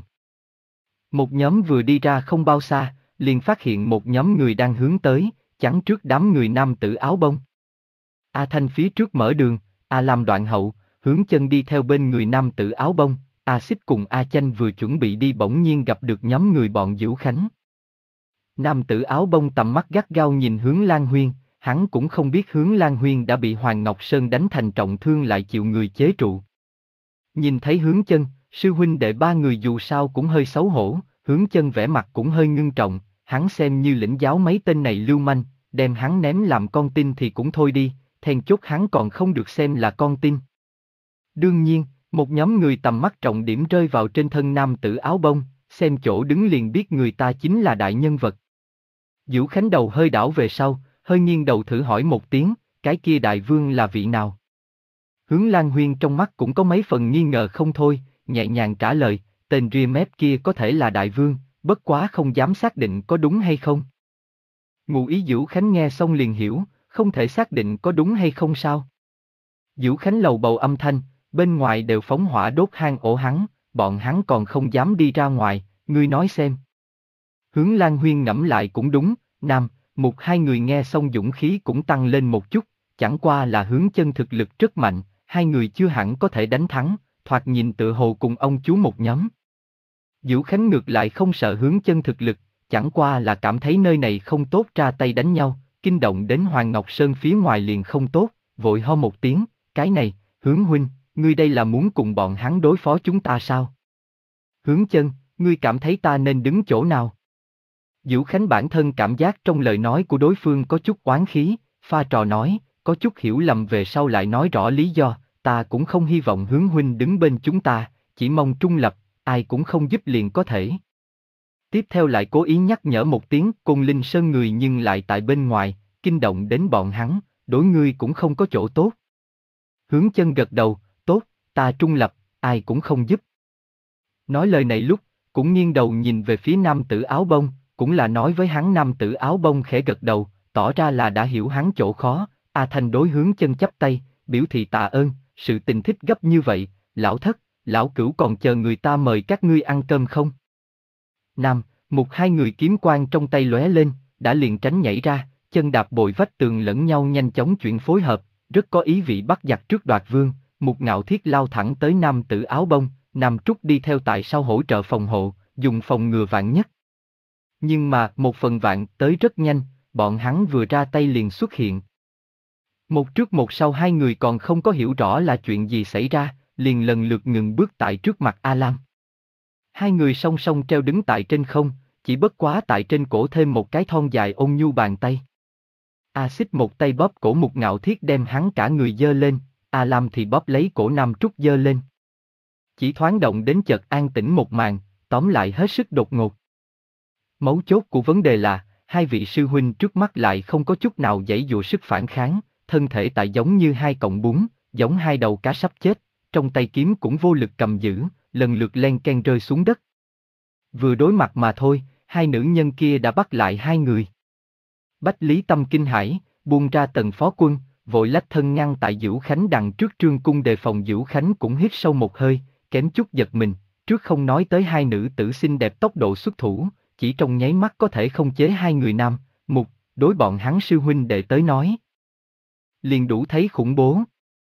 Một nhóm vừa đi ra không bao xa, liền phát hiện một nhóm người đang hướng tới, chắn trước đám người nam tử áo bông. A Thanh phía trước mở đường, A Lam đoạn hậu, hướng chân đi theo bên người nam tử áo bông, A Xích cùng A Chanh vừa chuẩn bị đi bỗng nhiên gặp được nhóm người bọn Vũ Khánh. Nam tử áo bông tầm mắt gắt gao nhìn Hướng Lan Huyên, hắn cũng không biết Hướng Lan Huyên đã bị Hoàng Ngọc Sơn đánh thành trọng thương lại chịu người chế trụ. Nhìn thấy Hướng Chân, sư huynh đệ ba người dù sao cũng hơi xấu hổ, Hướng Chân vẻ mặt cũng hơi ngưng trọng, hắn xem như lĩnh giáo mấy tên này lưu manh, đem hắn ném làm con tin thì cũng thôi đi, then chốt hắn còn không được xem là con tin. Đương nhiên, Một nhóm người tầm mắt trọng điểm rơi vào trên thân nam tử áo bông, xem chỗ đứng liền biết người ta chính là đại nhân vật. Vũ Khánh đầu hơi đảo về sau, hơi nghiêng đầu thử hỏi một tiếng, cái kia đại vương là vị nào? Hướng Lan Huyên trong mắt cũng có mấy phần nghi ngờ không thôi, nhẹ nhàng trả lời, tên ria mép kia có thể là đại vương, bất quá không dám xác định có đúng hay không. Ngụ ý Vũ Khánh nghe xong liền hiểu, không thể xác định có đúng hay không sao. Vũ Khánh lầu bầu âm thanh, bên ngoài đều phóng hỏa đốt hang ổ hắn, bọn hắn còn không dám đi ra ngoài, ngươi nói xem. Hướng Lan Huyên ngẫm lại cũng đúng, Nam, Mục hai người nghe xong dũng khí cũng tăng lên một chút, chẳng qua là Hướng Chân thực lực rất mạnh, hai người chưa hẳn có thể đánh thắng, thoạt nhìn tựa hồ cùng ông chú một nhóm. Vũ Khánh ngược lại không sợ Hướng Chân thực lực, chẳng qua là cảm thấy nơi này không tốt ra tay đánh nhau, kinh động đến Hoàng Ngọc Sơn phía ngoài liền không tốt, vội ho một tiếng, cái này, Hướng huynh, ngươi đây là muốn cùng bọn hắn đối phó chúng ta sao? Hướng Chân, ngươi cảm thấy ta nên đứng chỗ nào? Vũ Khánh bản thân cảm giác trong lời nói của đối phương có chút oán khí, pha trò nói, có chút hiểu lầm về sau lại nói rõ lý do, ta cũng không hy vọng Hướng huynh đứng bên chúng ta, chỉ mong trung lập, ai cũng không giúp liền có thể. Tiếp theo lại cố ý nhắc nhở một tiếng, Côn Linh Sơn người nhưng lại tại bên ngoài, kinh động đến bọn hắn, đối ngươi cũng không có chỗ tốt. Hướng Chân gật đầu, tốt, ta trung lập, ai cũng không giúp. Nói lời này lúc, cũng nghiêng đầu nhìn về phía nam tử áo bông, cũng là nói với hắn nam tử áo bông khẽ gật đầu, tỏ ra là đã hiểu hắn chỗ khó, A Thanh đối Hướng Chân chắp tay, biểu thị tạ ơn, sự tình thích gấp như vậy, lão thất, lão cửu còn chờ người ta mời các ngươi ăn cơm không? Nam, Mục hai người kiếm quang trong tay lóe lên, đã liền tránh nhảy ra, chân đạp bội vách tường lẫn nhau nhanh chóng chuyển phối hợp, rất có ý vị bắt giặc trước đoạt vương. Mục Ngạo Thiết lao thẳng tới nam tử áo bông, Nam Trúc đi theo tại sau hỗ trợ phòng hộ, dùng phòng ngừa vạn nhất. Nhưng mà một phần vạn tới rất nhanh, bọn hắn vừa ra tay liền xuất hiện. Một trước một sau hai người còn không có hiểu rõ là chuyện gì xảy ra, liền lần lượt ngừng bước tại trước mặt A Lam. Hai người song song treo đứng tại trên không, chỉ bất quá tại trên cổ thêm một cái thon dài ôn nhu bàn tay. A Xích một tay bóp cổ Mục Ngạo Thiết đem hắn cả người giơ lên, A Lam thì bóp lấy cổ Nam Trúc giơ lên. Chỉ thoáng động đến chợt an tĩnh một màn, tóm lại hết sức đột ngột. Mấu chốt của vấn đề là, hai vị sư huynh trước mắt lại không có chút nào giãy dụa sức phản kháng, thân thể tại giống như hai cọng bún, giống hai đầu cá sắp chết, trong tay kiếm cũng vô lực cầm giữ, lần lượt len ken rơi xuống đất. Vừa đối mặt mà thôi, hai nữ nhân kia đã bắt lại hai người. Bách Lý Tâm kinh hãi, buông ra Tần phó quân, vội lách thân ngăn tại Vũ Khánh đằng trước trương cung đề phòng. Vũ Khánh cũng hít sâu một hơi, kém chút giật mình, trước không nói tới hai nữ tử xinh đẹp tốc độ xuất thủ, chỉ trong nháy mắt có thể không chế hai người Nam, Mục, đối bọn hắn sư huynh đệ tới nói. Liền đủ thấy khủng bố.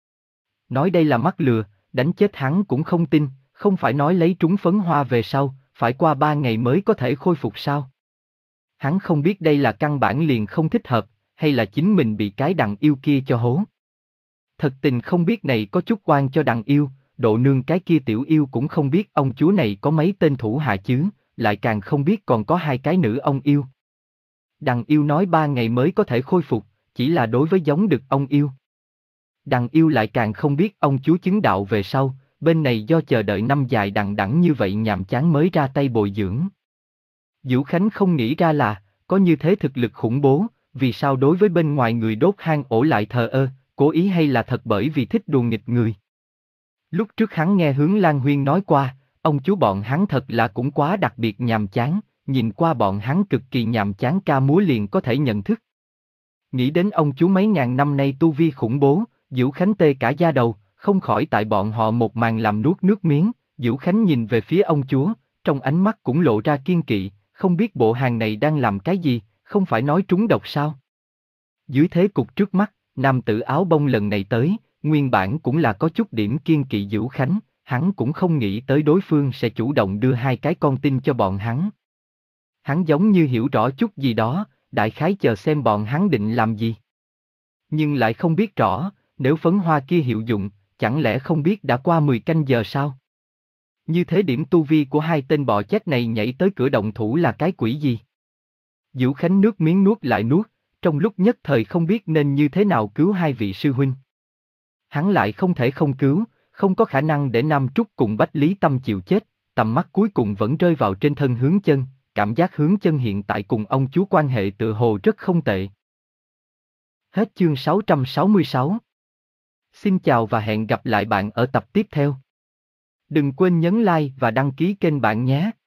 Nói đây là mắc lừa, đánh chết hắn cũng không tin, không phải nói lấy trúng phấn hoa về sau, phải qua ba ngày mới có thể khôi phục sao? Hắn không biết đây là căn bản liền không thích hợp, hay là chính mình bị cái đằng yêu kia cho hố. Thật tình không biết này có chút oan cho đằng yêu, độ nương cái kia tiểu yêu cũng không biết ông chúa này có mấy tên thủ hạ chứ, lại càng không biết còn có hai cái nữ ông yêu. Đằng yêu nói ba ngày mới có thể khôi phục, chỉ là đối với giống được ông yêu. Đằng yêu lại càng không biết ông chúa chứng đạo về sau, bên này do chờ đợi năm dài đằng đẵng như vậy nhàm chán mới ra tay bồi dưỡng. Vũ Khánh không nghĩ ra là, có như thế thực lực khủng bố, vì sao đối với bên ngoài người đốt hang ổ lại thờ ơ, cố ý hay là thật bởi vì thích đùa nghịch người. Lúc trước hắn nghe Hướng Lan Huyên nói qua, ông chú bọn hắn thật là cũng quá đặc biệt nhàm chán, nhìn qua bọn hắn cực kỳ nhàm chán ca múa liền có thể nhận thức. Nghĩ đến ông chú mấy ngàn năm nay tu vi khủng bố, Vũ Khánh tê cả da đầu, không khỏi tại bọn họ một màn làm nuốt nước miếng. Vũ Khánh nhìn về phía ông chúa, trong ánh mắt cũng lộ ra kiên kỵ, không biết bộ hàng này đang làm cái gì, không phải nói trúng độc sao? Dưới thế cục trước mắt, nam tử áo bông lần này tới, nguyên bản cũng là có chút điểm kiên kỵ Vũ Khánh, hắn cũng không nghĩ tới đối phương sẽ chủ động đưa hai cái con tin cho bọn hắn. Hắn giống như hiểu rõ chút gì đó, đại khái chờ xem bọn hắn định làm gì. Nhưng lại không biết rõ, nếu phấn hoa kia hiệu dụng, chẳng lẽ không biết đã qua mười canh giờ sao? Như thế điểm tu vi của hai tên bò chết này nhảy tới cửa động thủ là cái quỷ gì? Vũ Khánh nước miếng nuốt lại nuốt, trong lúc nhất thời không biết nên như thế nào cứu hai vị sư huynh. Hắn lại không thể không cứu, không có khả năng để Nam Trúc cùng Bách Lý Tâm chịu chết, tầm mắt cuối cùng vẫn rơi vào trên thân Hướng Chân, cảm giác Hướng Chân hiện tại cùng ông chú quan hệ tựa hồ rất không tệ. Hết chương sáu trăm sáu mươi sáu. Xin chào và hẹn gặp lại bạn ở tập tiếp theo. Đừng quên nhấn like và đăng ký kênh bạn nhé.